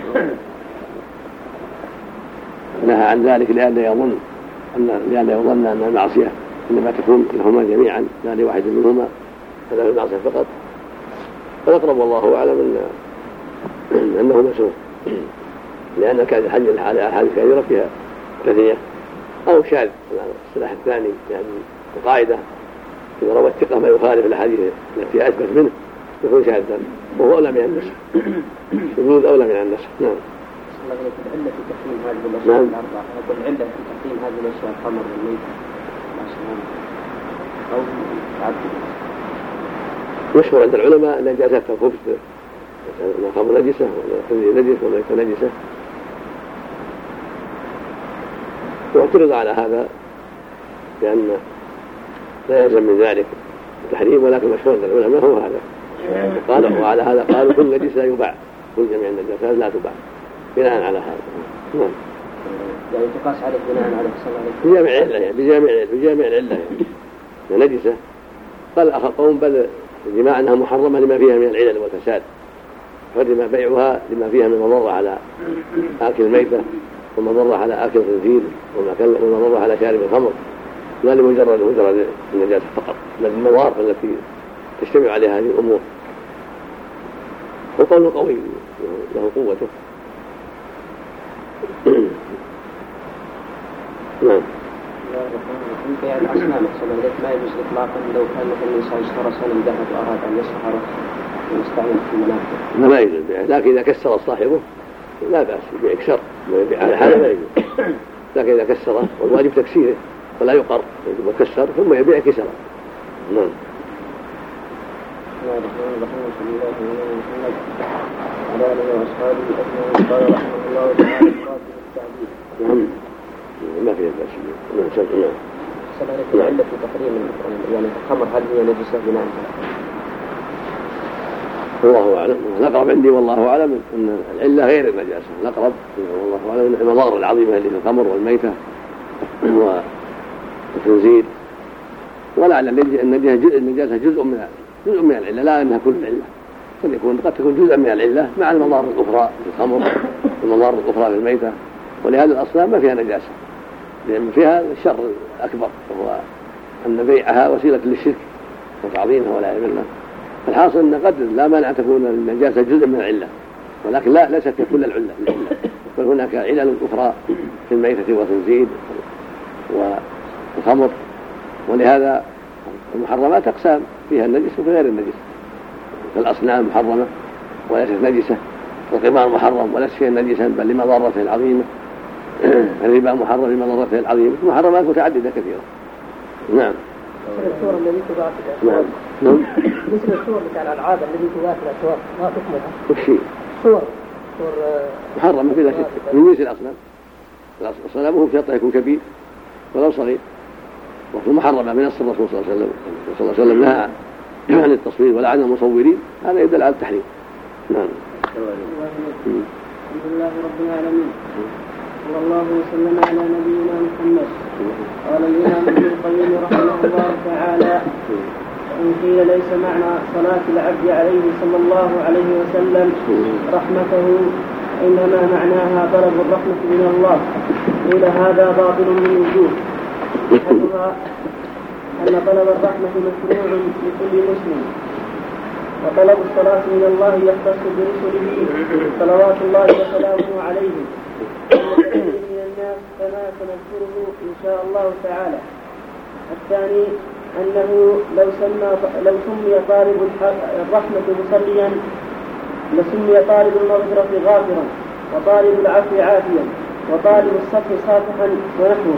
نهى عن ذلك لأن يظن أن لأن يظن أن المعصية إنما تكون لهما جميعا لا لواحد منهما فلا المعصية فقط. فالأقرب والله أعلم أن أنه مسوق لأن كان الحج على أحاديث كثيرة فيها كثيرة أو شاذ الصلاح الثاني يعني القاعدة إذا روى الثقة ما يخالف الأحاديث التي أثبت منه يكون شاذا وهو أولى من النسخ شذوذ أولى من النسخ. نعم. العلة في تحريم هذه الأشياء الأربعة يقول العلة في تحريم هذه الأشياء الخمر والميت أو مشهور عند العلماء أن نجاسة الخبز الخمر نجسة والخنزير نجس والميت نجسة واعترض على هذا لأن لا يلزم من ذلك التحريم ولكن مشهور عند العلماء هو هذا قالوا وعلى هذا قالوا كل نجس لا يباع كل جميع النجاسات لا تباع بناء على هذا. نعم. يعني تقاس عليه بناء على بجامع العلة يعني بجامع بجامع العلة يعني نجسة. قال آخر قوم بل الجماع أنها محرمة لما فيها من العلل والفساد حرم بيعها لما فيها من مضرة على آكل الميتة ومضرة على آكل الخنزير ومضرة على شارب الخمر لا لمجرد مجرد النجاسة فقط بل المضار التي تجتمع عليها هذه الأمور. وقول قوي له قوته. نعم. يمكن يعني الأصنام ما يجوز إطلاقا لو كان مثلا الإنسان اشترى صنم ذهب وأراد أن يسحره ويستعمل في المنافع. ما يجوز بيعه لكن إذا كسر صاحبه لا بأس يبيع يكسر ويبيع على حاله لا يجوز لكن إذا كسره والواجب تكسيره فلا يقر يجب يكسر ثم يبيع كسره. نعم. على آله وأصحابه أجمعين قال رحمه الله تعالى قاتل التعبير. نعم. ما فيها بأس. نعم. نعم. سمعت العلة في تحريم يعني الخمر هل هي نجسة بناء الله أعلم. الأقرب عندي والله أعلم أن العلة غير النجاسة. الأقرب والله أعلم أن المضار العظيمة اللي في الخمر والميتة والخنزير ولعل النجاسة جزء من جزء من العلة لا أنها كل العلة قد يكون قد تكون جزءا من العلة مع المضار الأخرى في الخمر والمضار الأخرى في الميتة. ولهذه الأصنام ما فيها نجاسة لأن فيها الشر الأكبر وهو أن بيعها وسيلة للشرك وتعظيمها والعياذ بالله. الحاصل أن قد لا مانع تكون النجاسة جزء من العلة ولكن لا ليست كل العلة بل هناك علل أخرى في الميتة والخنزير والخمر. ولهذا المحرمات أقسام فيها النجس وفي غير النجس. فالأصنام محرمة وليست نجسة والقمار محرم وليس فيها نجسا بل لمضرته العظيمة. الربا محرم لمضرته العظيمة. محرمات متعددة كثيرة. نعم. الصور التي تباع في الأسواق. نعم. مثل الصور بتاع الألعاب التي تباع في الأسواق ما تكملها. وشي. صور. صور. محرمة بلا شك من جنس الأصنام. الأصنام هو شرط يكون كبير ولو صغير. وهو محرمة من نص الرسول صلى الله عليه وسلم. صلى الله عليه وسلم نهى عن التصوير ولا عن المصورين. هذا يدل على التحريم. نعم. الحمد لله رب العالمين صلى الله وسلم على نبينا محمد. قال الإمام ابن القيم رحمه الله تعالى إن قيل ليس معنى صلاة العبد عليه صلى الله عليه وسلم رحمته إنما معناها طلب الرحمة من الله قيل هذا باطل من وجوه. أحدها أن طلب الرحمة مشروع لكل مسلم وطلب الصلاة من الله يختص برسله صلوات الله وسلامه عليهم من الناس كما سنذكره إن شاء الله تعالى. الثاني أنه لو سمى لو سمي طالب الرحمة مصليا لسمي طالب المغفرة غافرا وطالب العفو عافيا وطالب الصف صافحا ونحوه.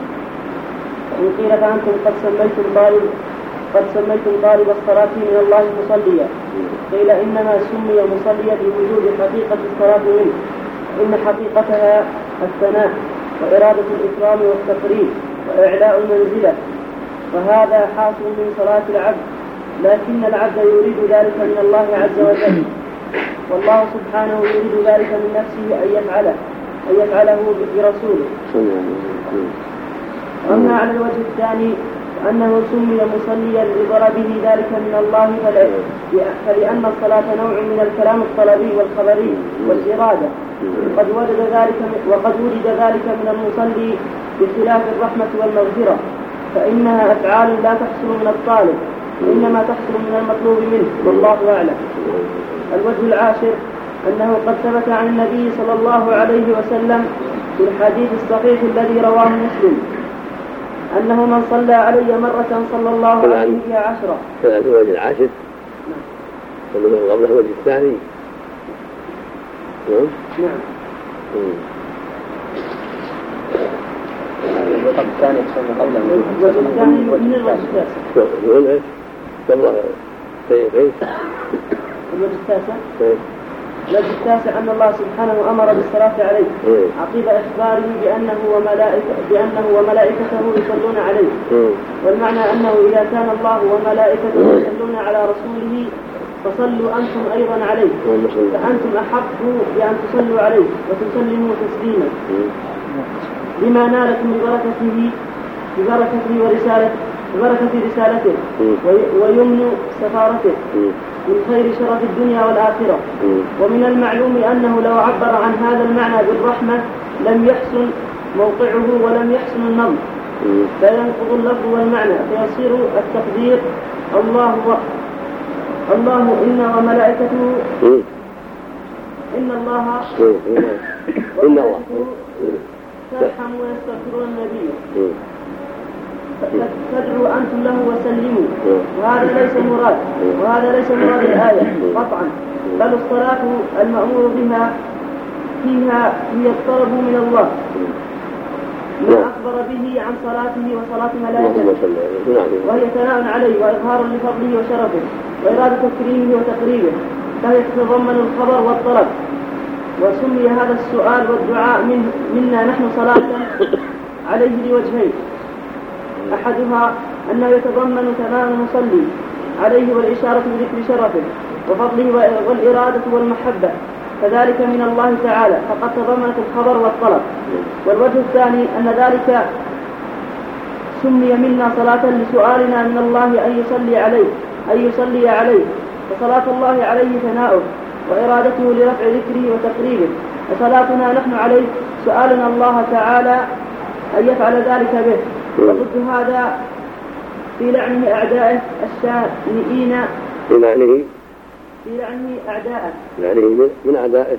إن قيل فأنتم قد سميتم طالب قد سميتم طالب الصلاة من الله مصليا قيل إنما سمي مصليا لوجود حقيقة الصلاة منه إن حقيقتها الثناء وإرادة الإكرام والتقريب وإعلاء المنزلة وهذا حاصل من صلاة العبد لكن العبد يريد ذلك من الله عز وجل والله سبحانه يريد ذلك من نفسه أن يفعله أن يفعله برسوله. أما على الوجه الثاني أنه سمي مصليا لطلبه ذلك من الله فلأن الصلاة نوع من الكلام الطلبي والخبري والإرادة وقد وجد ذلك وقد وجد ذلك من المصلي بخلاف الرحمة والمغفرة فإنها أفعال لا تحصل من الطالب وإنما تحصل من المطلوب منه والله أعلم. الوجه العاشر أنه قد ثبت عن النبي صلى الله عليه وسلم في الحديث الصحيح الذي رواه مسلم أنه من صلى علي مرة صلى الله عليه بها عشرة. هذا الوجه العاشر والذي قبله الوجه الثاني. نعم نعم الوجه الثاني قبله الوجه الثاني من الوجه التاسع. يقول ايش؟ قبله ايش؟ الوجه التاسع الوجه التاسع أن الله سبحانه أمر بالصلاة عليه عقب إخباره بأنه وملائكته بأنه وملائكته يصلون عليه. والمعنى أنه إذا كان الله وملائكته يصلون على رسوله فصلوا أنتم أيضا عليه فأنتم أحق بأن تصلوا عليه وتسلموا تسليما بما نالكم ببركته ببركته ورسالته ببركة رسالته ويمن سفارته من خير شرف الدنيا والآخرة. ومن المعلوم أنه لو عبر عن هذا المعنى بالرحمة لم يحسن موقعه ولم يحسن النظم فينقض اللفظ والمعنى فيصير التقدير الله و... الله إن وملائكته إن الله وملائكته ترحم ويستغفرون النبي تدعوا أنتم له وسلموا وهذا ليس مراد وهذا ليس مراد الآية قطعا بل الصلاة المأمور بها فيها هي الطلب من الله ما أخبر به عن صلاته وصلاة ملائكته وهي ثناء عليه وإظهار لفضله وشرفه وإرادة تكريمه وتقريبه فهي تتضمن الخبر والطلب. وسمي هذا السؤال والدعاء من منا نحن صلاة عليه لوجهين أحدها أنه يتضمن تمام المصلي عليه والإشارة بذكر شرفه وفضله والإرادة والمحبة فذلك من الله تعالى فقد تضمنت الخبر والطلب. والوجه الثاني أن ذلك سمي منا صلاة لسؤالنا من الله أن يصلي عليه أن يصلي عليه فصلاة الله عليه ثناؤه وإرادته لرفع ذكره وتقريبه وصلاتنا نحن عليه سؤالنا الله تعالى أن يفعل ذلك به. وضد هذا في لعنه أعدائه الشانئين في لعنه في لعنه أعدائه لعنه من, من أعدائه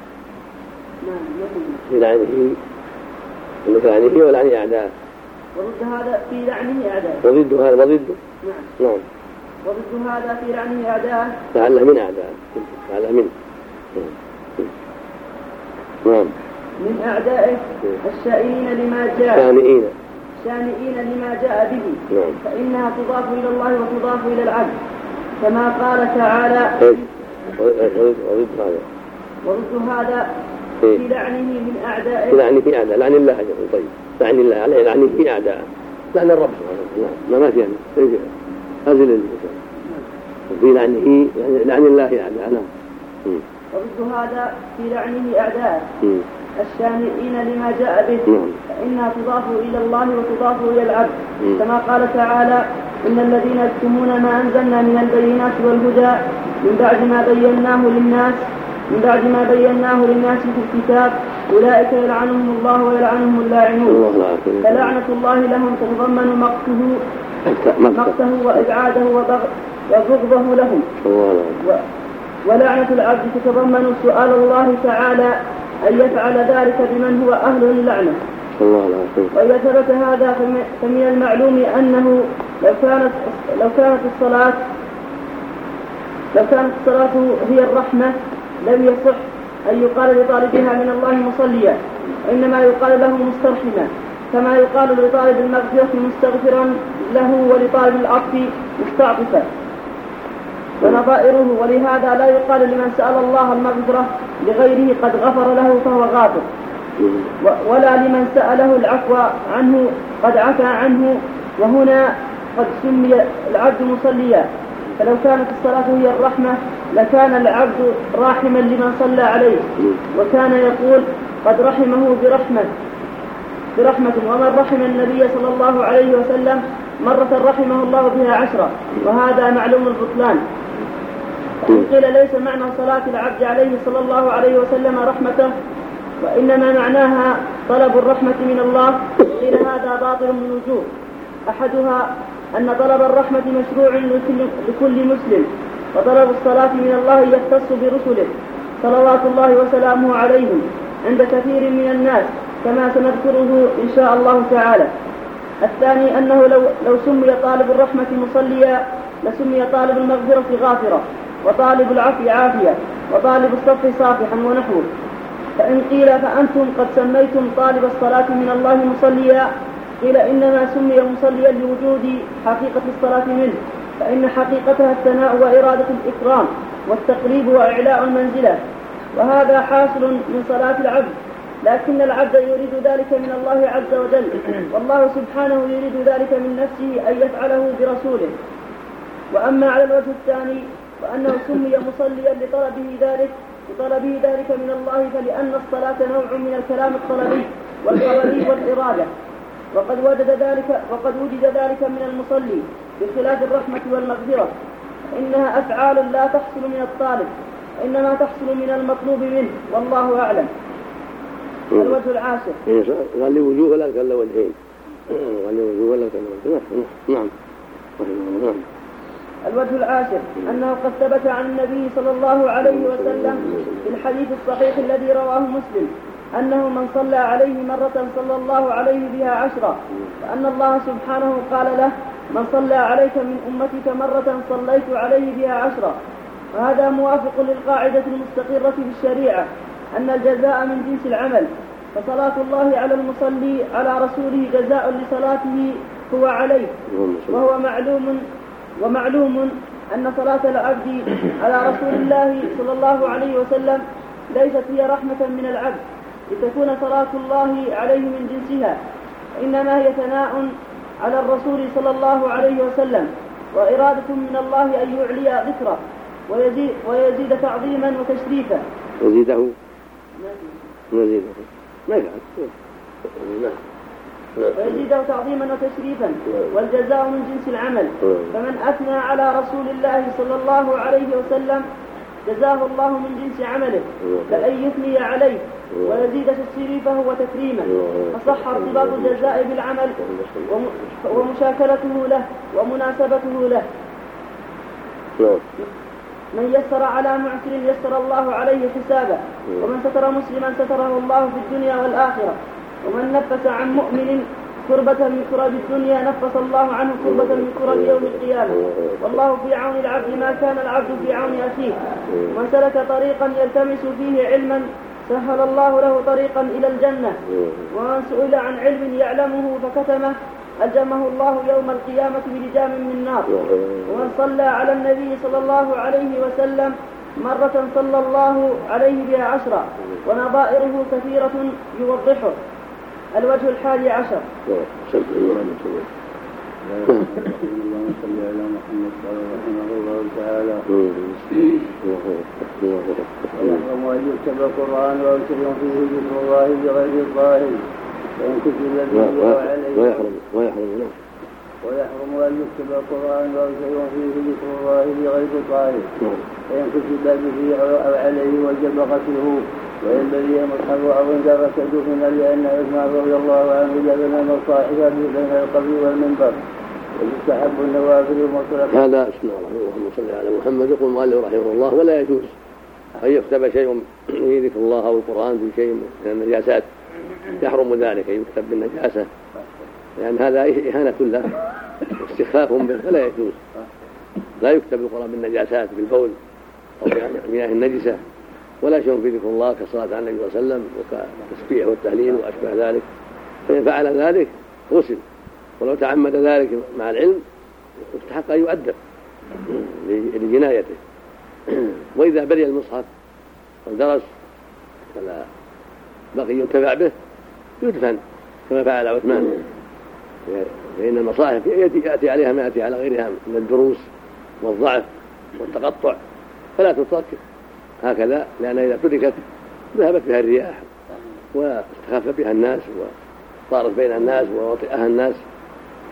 في لعنه في لعنه ولعنه أعدائه. وضد هذا في لعنه أعدائه وضد هذا وضد نعم نعم وضد هذا في لعنه أعدائه لعله من أعدائه لعله من نعم من أعدائه الشائنين لما جاء شانئين شانئين لما جاء به نعم. فإنها تضاف إلى الله وتضاف إلى العبد كما قال تعالى وضد هذا وضد هذا في لعنه من أعدائه في لعنه في أعداء لعن الله أجل طيب لعن الله عليه لعنه في أعداء لعن الرب سبحانه ما ما فيها هذه الإنسان وفي لعنه لعن الله أعداء نعم. وضد هذا في لعنه أعدائه الشانئين لما جاء به فإنها تضاف إلى الله وتضاف إلى العبد كما قال تعالى إن الذين يكتمون ما أنزلنا من البينات والهدى من بعد ما بيناه للناس من بعد ما بيناه للناس في الكتاب أولئك يلعنهم الله ويلعنهم اللاعنون فلعنة الله لهم تتضمن مقته مقته وإبعاده وبغضه لهم ولعنة العبد تتضمن سؤال الله تعالى أن يفعل ذلك بمن هو أهل اللعنة. وإذا ثبت هذا فمن المعلوم أنه لو كانت لو كانت الصلاة لو كانت الصلاة هي الرحمة لم يصح أن يقال لطالبها من الله مصليا وإنما يقال له مسترحما كما يقال لطالب المغفرة مستغفرا له ولطالب العطف مستعطفا ونظائره. ولهذا لا يقال لمن سأل الله المغفرة لغيره قد غفر له فهو غافر ولا لمن سأله العفو عنه قد عفى عنه وهنا قد سمي العبد مصليا. فلو كانت الصلاة هي الرحمة لكان العبد راحما لمن صلى عليه وكان يقول قد رحمه برحمة برحمة ومن رحم النبي صلى الله عليه وسلم مرة رحمه الله بها عشرة، وهذا معلوم البطلان. فإن قيل ليس معنى صلاة العبد عليه صلى الله عليه وسلم رحمته وإنما معناها طلب الرحمة من الله، قيل هذا باطل من وجوه. أحدها أن طلب الرحمة مشروع لكل مسلم، وطلب الصلاة من الله يختص برسله صلوات الله وسلامه عليهم عند كثير من الناس كما سنذكره إن شاء الله تعالى. الثاني أنه لو, لو سمي طالب الرحمة مصليا لسمي طالب المغفرة غافرة، وطالب العفو عافية، وطالب الصف صافحا ونحوه. فإن قيل فأنتم قد سميتم طالب الصلاة من الله مصليا، قيل إنما سمي مصليا لوجود حقيقة الصلاة منه، فإن حقيقتها الثناء وإرادة الإكرام والتقريب وإعلاء المنزلة، وهذا حاصل من صلاة العبد، لكن العبد يريد ذلك من الله عز وجل، والله سبحانه يريد ذلك من نفسه أن يفعله برسوله. وأما على الوجه الثاني وأنه سمي مصليا لطلبه ذلك لطلبه ذلك من الله، فلأن الصلاة نوع من الكلام الطلبي والطلبي والإرادة، وقد وجد ذلك وقد وجد ذلك من المصلي بخلاف الرحمة والمغفرة، إنها أفعال لا تحصل من الطالب، إنما تحصل من المطلوب منه، والله أعلم. الوجه العاشر قال لي وجوه ولا كان له وجهين، قال لي وجوه ولا كان له وجهين. نعم. نعم. الوجه العاشر أنه قد ثبت عن النبي صلى الله عليه وسلم في الحديث الصحيح الذي رواه مسلم أنه من صلى عليه مرة صلى الله عليه بها عشرة، وأن الله سبحانه قال له من صلى عليك من أمتك مرة صليت عليه بها عشرة. وهذا موافق للقاعدة المستقرة في الشريعة أن الجزاء من جنس العمل، فصلاة الله على المصلي على رسوله جزاء لصلاته هو عليه، وهو معلوم ومعلوم أن صلاة العبد على رسول الله صلى الله عليه وسلم ليست هي رحمة من العبد لتكون صلاة الله عليه من جنسها، إنما هي ثناء على الرسول صلى الله عليه وسلم وإرادة من الله أن يعلي ذكره ويزيد, ويزيد تعظيما وتشريفا. يزيده يزيده ما يفعل ويزيده تعظيما وتشريفا، والجزاء من جنس العمل، فمن أثنى على رسول الله صلى الله عليه وسلم جزاه الله من جنس عمله، فأن يثني عليه ويزيد تشريفه وتكريمه، فصح ارتباط الجزاء بالعمل ومشاكلته له ومناسبته له. من يسر على معسر يسر الله عليه حسابه، ومن ستر مسلما ستره الله في الدنيا والآخرة، ومن نفس عن مؤمن كربة من كرب الدنيا نفس الله عنه كربة من كرب يوم القيامة، والله في عون العبد ما كان العبد في عون أخيه. ومن سلك طريقا يلتمس فيه علما سهل الله له طريقا إلى الجنة، ومن سئل عن علم يعلمه فكتمه ألجمه الله يوم القيامة بلجام من نار. ومن صلى على النبي صلى الله عليه وسلم مرة صلى الله عليه بها عشرة، ونظائره كثيرة يوضحه. الوجه الحادي عشر اللهم صل على محمد رحمه الله تعالى. ويحرم أن يكتب القرآن ويكتب فيه ذكر الله بغير الظاهر، فإن كتب به وعليه ويحرم ويحرم ويحرم أن يكتب القرآن ويكتب فيه ذكر الله بغير الظاهر، فإن كتب به أو عليه وجب قتله، وينبغي المصحف أو انذر كدفن، لأن عثمان رضي الله عنه جبل المصاحف بين القبر والمنبر، ويستحب النوافل المطلقة. هذا بسم الله اللهم صل على محمد. يقول المؤلف رحمه الله ولا يجوز أن يكتب شيء في ذكر الله أو القرآن في شيء من النجاسات، يحرم ذلك يكتب بالنجاسة، لأن هذا إهانة له واستخفاف به، فلا يجوز. لا يكتب القرآن بالنجاسات بالبول أو بمياه النجسة، ولا شيء في ذكر الله كالصلاة على النبي صلى الله عليه وسلم وكالتسبيح والتهليل وأشبه ذلك. فإن فعل ذلك غسل، ولو تعمد ذلك مع العلم يستحق أن يؤدب لجنايته. وإذا برئ المصحف ودرس فلا بقي ينتفع به يدفن كما فعل عثمان، فإن المصاحف يأتي عليها ما يأتي على غيرها من الدروس والضعف والتقطع، فلا تترك هكذا، لأن إذا تركت ذهبت بها الرياح واستخف بها الناس وصارت بين الناس ووطئها الناس،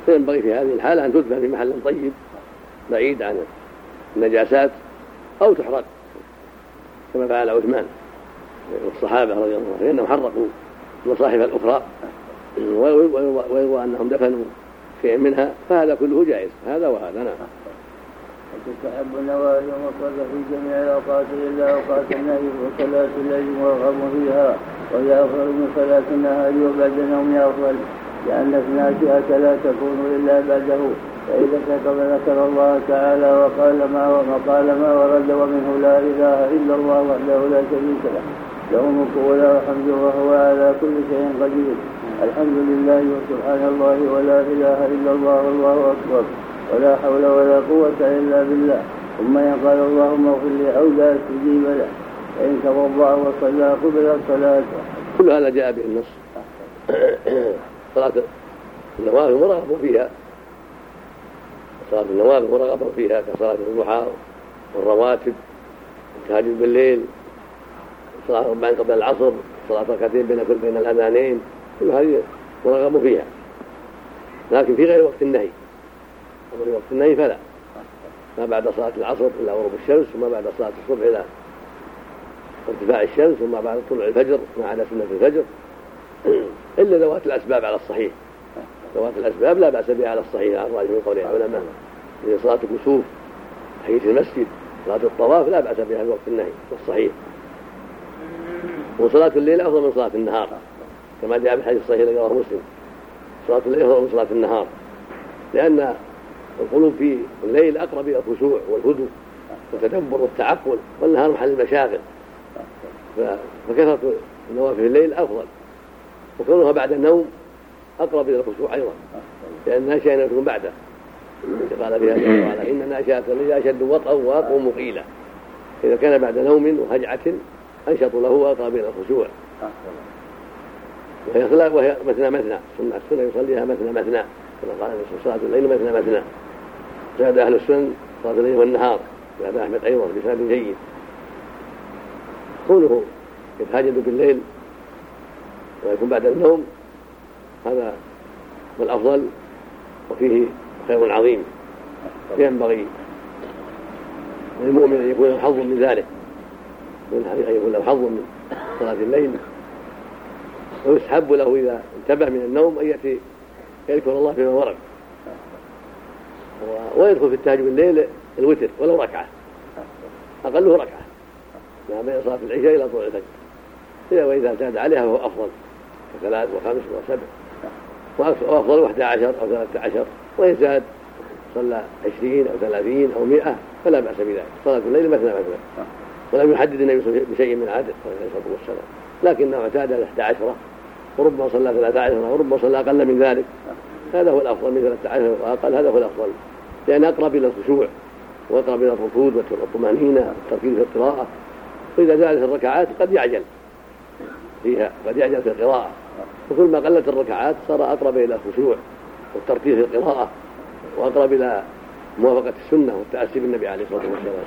فينبغي في هذه الحالة أن تدفن في محل طيب بعيد عن النجاسات أو تحرق كما فعل عثمان والصحابة رضي الله عنهم، فإنهم حرقوا المصاحف الأخرى ويروى أنهم دفنوا شيء منها، فهذا كله جائز، هذا وهذا. نعم. وتستحب النوافل المطلقة في جميع الأوقات إلا أوقات النهي وصلاة الليل والغم فيها، وهي أفضل من صلاة النهار وبعد النوم أفضل، لأن الناشئة لا تكون إلا بعده، فإذا استيقظ ذكر الله تعالى وقال ما وقال ما ورد ومنه لا إله إلا الله وحده لا شريك له له الملك وله الحمد وهو على كل شيء قدير، الحمد لله وسبحان الله ولا إله إلا الله والله أكبر ولا حول ولا قوة إلا بالله، ثم يقال اللهم اغفر لي أو لا استجيب له، فإن توضأ وصلى قبل الصلاة. كل هذا جاء به النص. صلاة النوافل مرغب فيها، صلاة النوافل مرغب فيها كصلاة الضحى والرواتب والتهجد بالليل، صلاة ربعين قبل العصر، صلاة ركعتين بين كل بين الأذانين، كل هذه مرغب فيها، لكن في غير وقت النهي. أما في وقت النهي فلا، ما بعد صلاة العصر إلى غروب الشمس، وما بعد صلاة الصبح إلى ارتفاع الشمس، وما بعد طلوع الفجر ما عدا سنة الفجر، إلا ذوات الأسباب على الصحيح. ذوات الأسباب لا بأس بها على الصحيح على الراجح من قول العلماء، مثل صلاة الكسوف، تحية المسجد، صلاة الطواف لا بأس بها في وقت النهي والصحيح. وصلاة الليل أفضل من صلاة النهار كما جاء في الحديث الصحيح الذي رواه مسلم، صلاة الليل أفضل من صلاة النهار، لأن القلوب في الليل أقرب إلى الخشوع والهدوء والتدبر والتعقل، والنهار محل المشاغل، فكثرة النوافل في الليل أفضل، وكونها بعد النوم أقرب إلى الخشوع أيضا، لأن الناشئة يكون بعده، قال فيها قال إن الناشئة الليل أشد وطئا وأقوم مقيلا، إذا كان بعد نوم وهجعة أنشط له وأقرب إلى الخشوع. وهي وهي مثنى مثنى، السنة يصليها مثنى مثنى كما قال صلاة الليل مثنى مثنى. زاد أهل السنن صلاة الليل والنهار، زاد أحمد أيضا بسند جيد. كونه يتهاجد بالليل ويكون بعد النوم هذا هو الأفضل وفيه خير عظيم، ينبغي للمؤمن أن يكون له حظ من ذلك، أن يكون له حظ من صلاة الليل، ويسحب له إذا انتبه من النوم أن يأتي يذكر الله فيما ورد، ويدخل في التهجد بالليل الوتر ولو ركعة، أقله ركعة ما بين صلاة العشاء إلى طلوع الفجر، إذا وإذا زاد عليها فهو أفضل كثلاث وخمس وسبع، وأفضل واحدى عشر أو ثلاثة عشر، وإن زاد صلى عشرين أو ثلاثين أو مئة فلا بأس بذلك. صلاة الليل مثنى مثنى، ولم يحدد النبي بشيء من عدد صلى الله عليه وسلم، لكنه اعتاد إحدى عشرة، وربما صلى ثلاثة عشر، وربما صلى أقل من ذلك، هذا هو الأفضل من ثلاثة عشر وأقل، هذا هو الأفضل، لأن أقرب إلى الخشوع وأقرب إلى الركود والطمأنينة والتركيز في القراءة. وإذا زادت الركعات قد يعجل فيها، قد يعجل في القراءة، وكل ما قلت الركعات صار أقرب إلى الخشوع والتركيز في القراءة، وأقرب إلى موافقة السنة والتأسي بالنبي عليه الصلاة والسلام.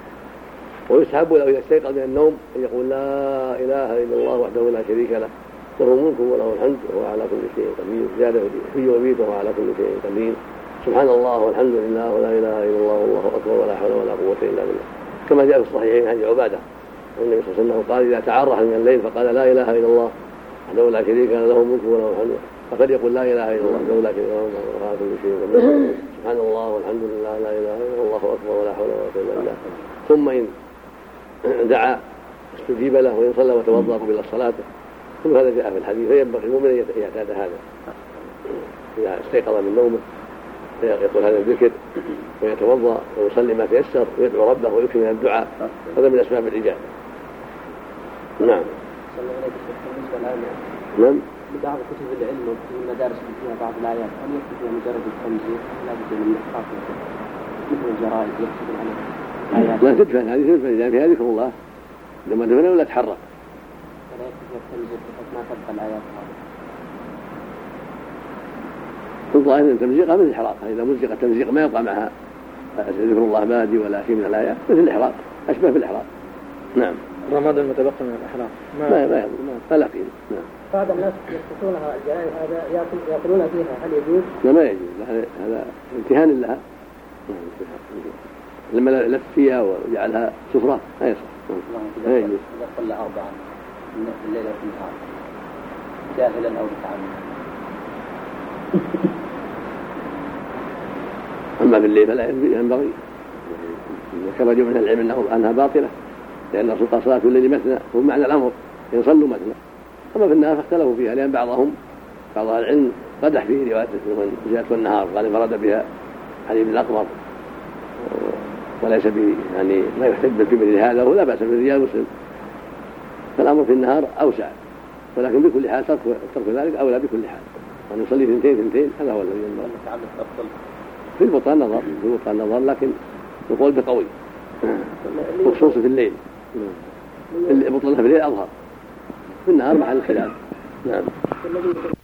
ويسحب له إذا استيقظ من النوم أن يقول لا إله إلا الله وحده لا شريك له له الملك وله الحمد وهو على كل شيء قدير، زيادة في وبيت وهو على كل شيء قدير، سبحان الله والحمد لله ولا إله إلا الله والله أكبر ولا حول ولا قوة إلا بالله، كما جاء في الصحيحين عن عبادة النبي صلى الله عليه وسلم قال إذا تعرح من الليل فقال لا إله إلا الله وحده لا شريك له له الملك وله الحمد، فقد يقول لا إله إلا الله وحده لا شريك له وهو على كل شيء قدير، سبحان الله والحمد لله لا إله إلا الله والله أكبر ولا حول ولا قوة إلا بالله. ثم إن دعا استجيب له، وإن صلى وتوضأ قبل الصلاة، كل هذا جاء في الحديث، فينبغي المؤمن أن يعتاد هذا إذا استيقظ من نومه يقول هذا الذكر ويتوضأ ويصلي ما تيسر ويدعو ربه ويكثر من الدعاء، هذا من أسباب الإجابة. نعم. نعم. بعض كتب العلم وكتب المدارس اللي فيها بعض الآيات هل يكتب فيها مجرد التنزيل لا بد من إحقاق مثل الجرائد يكتب عليها؟ لا تدفن هذه تدفن إذا فيها ذكر الله لما دفنها ولا تحرق. فلا يكتب فيها التنزيل بحيث ما تبقى الآيات هذه. الظاهر أن تمزيقها مثل الإحراق، إذا مزق التمزيق ما يبقى معها ذكر الله بادي ولا شيء من الآيات، مثل الإحراق، أشبه بالإحراق. نعم. الرماد المتبقي من الإحراق ما ما ما لا قيمة. نعم. بعض الناس يخصصونها الجنائز هذا يأكل يأكلون فيها، هل يجوز؟ لا ما يجوز، هذا امتهان لها. لما لف فيها وجعلها سفرة ما يصح. ما يجوز. إذا صلى أربعا في الليل وفي النهار جاهلا أو متعمدا. أما في الليل فلا ينبغي. ذكر رجل من العلم أنها باطلة لأن الرسول صلاة الليل مثنى، هو معنى الأمر يصلوا مثنى. أما في النهار فاختلفوا فيها لأن بعضهم بعض العلم قدح فيه رواية من جاءت والنهار قال فرد بها علي بن الأقمر وليس به يعني ما يحتج بالكبر هذا ولا بأس بالرجال مسلم. فالأمر في النهار أوسع، ولكن بكل حال ترك ذلك أولى بكل حال. وأن يصلي ثنتين ثنتين هذا هو الذي ينبغي. في البطلان نظر في البطلان نظر لكن القول بقوي خصوصا في الليل. البطلان في الليل أظهر، في النهار محل الخلاف. نعم.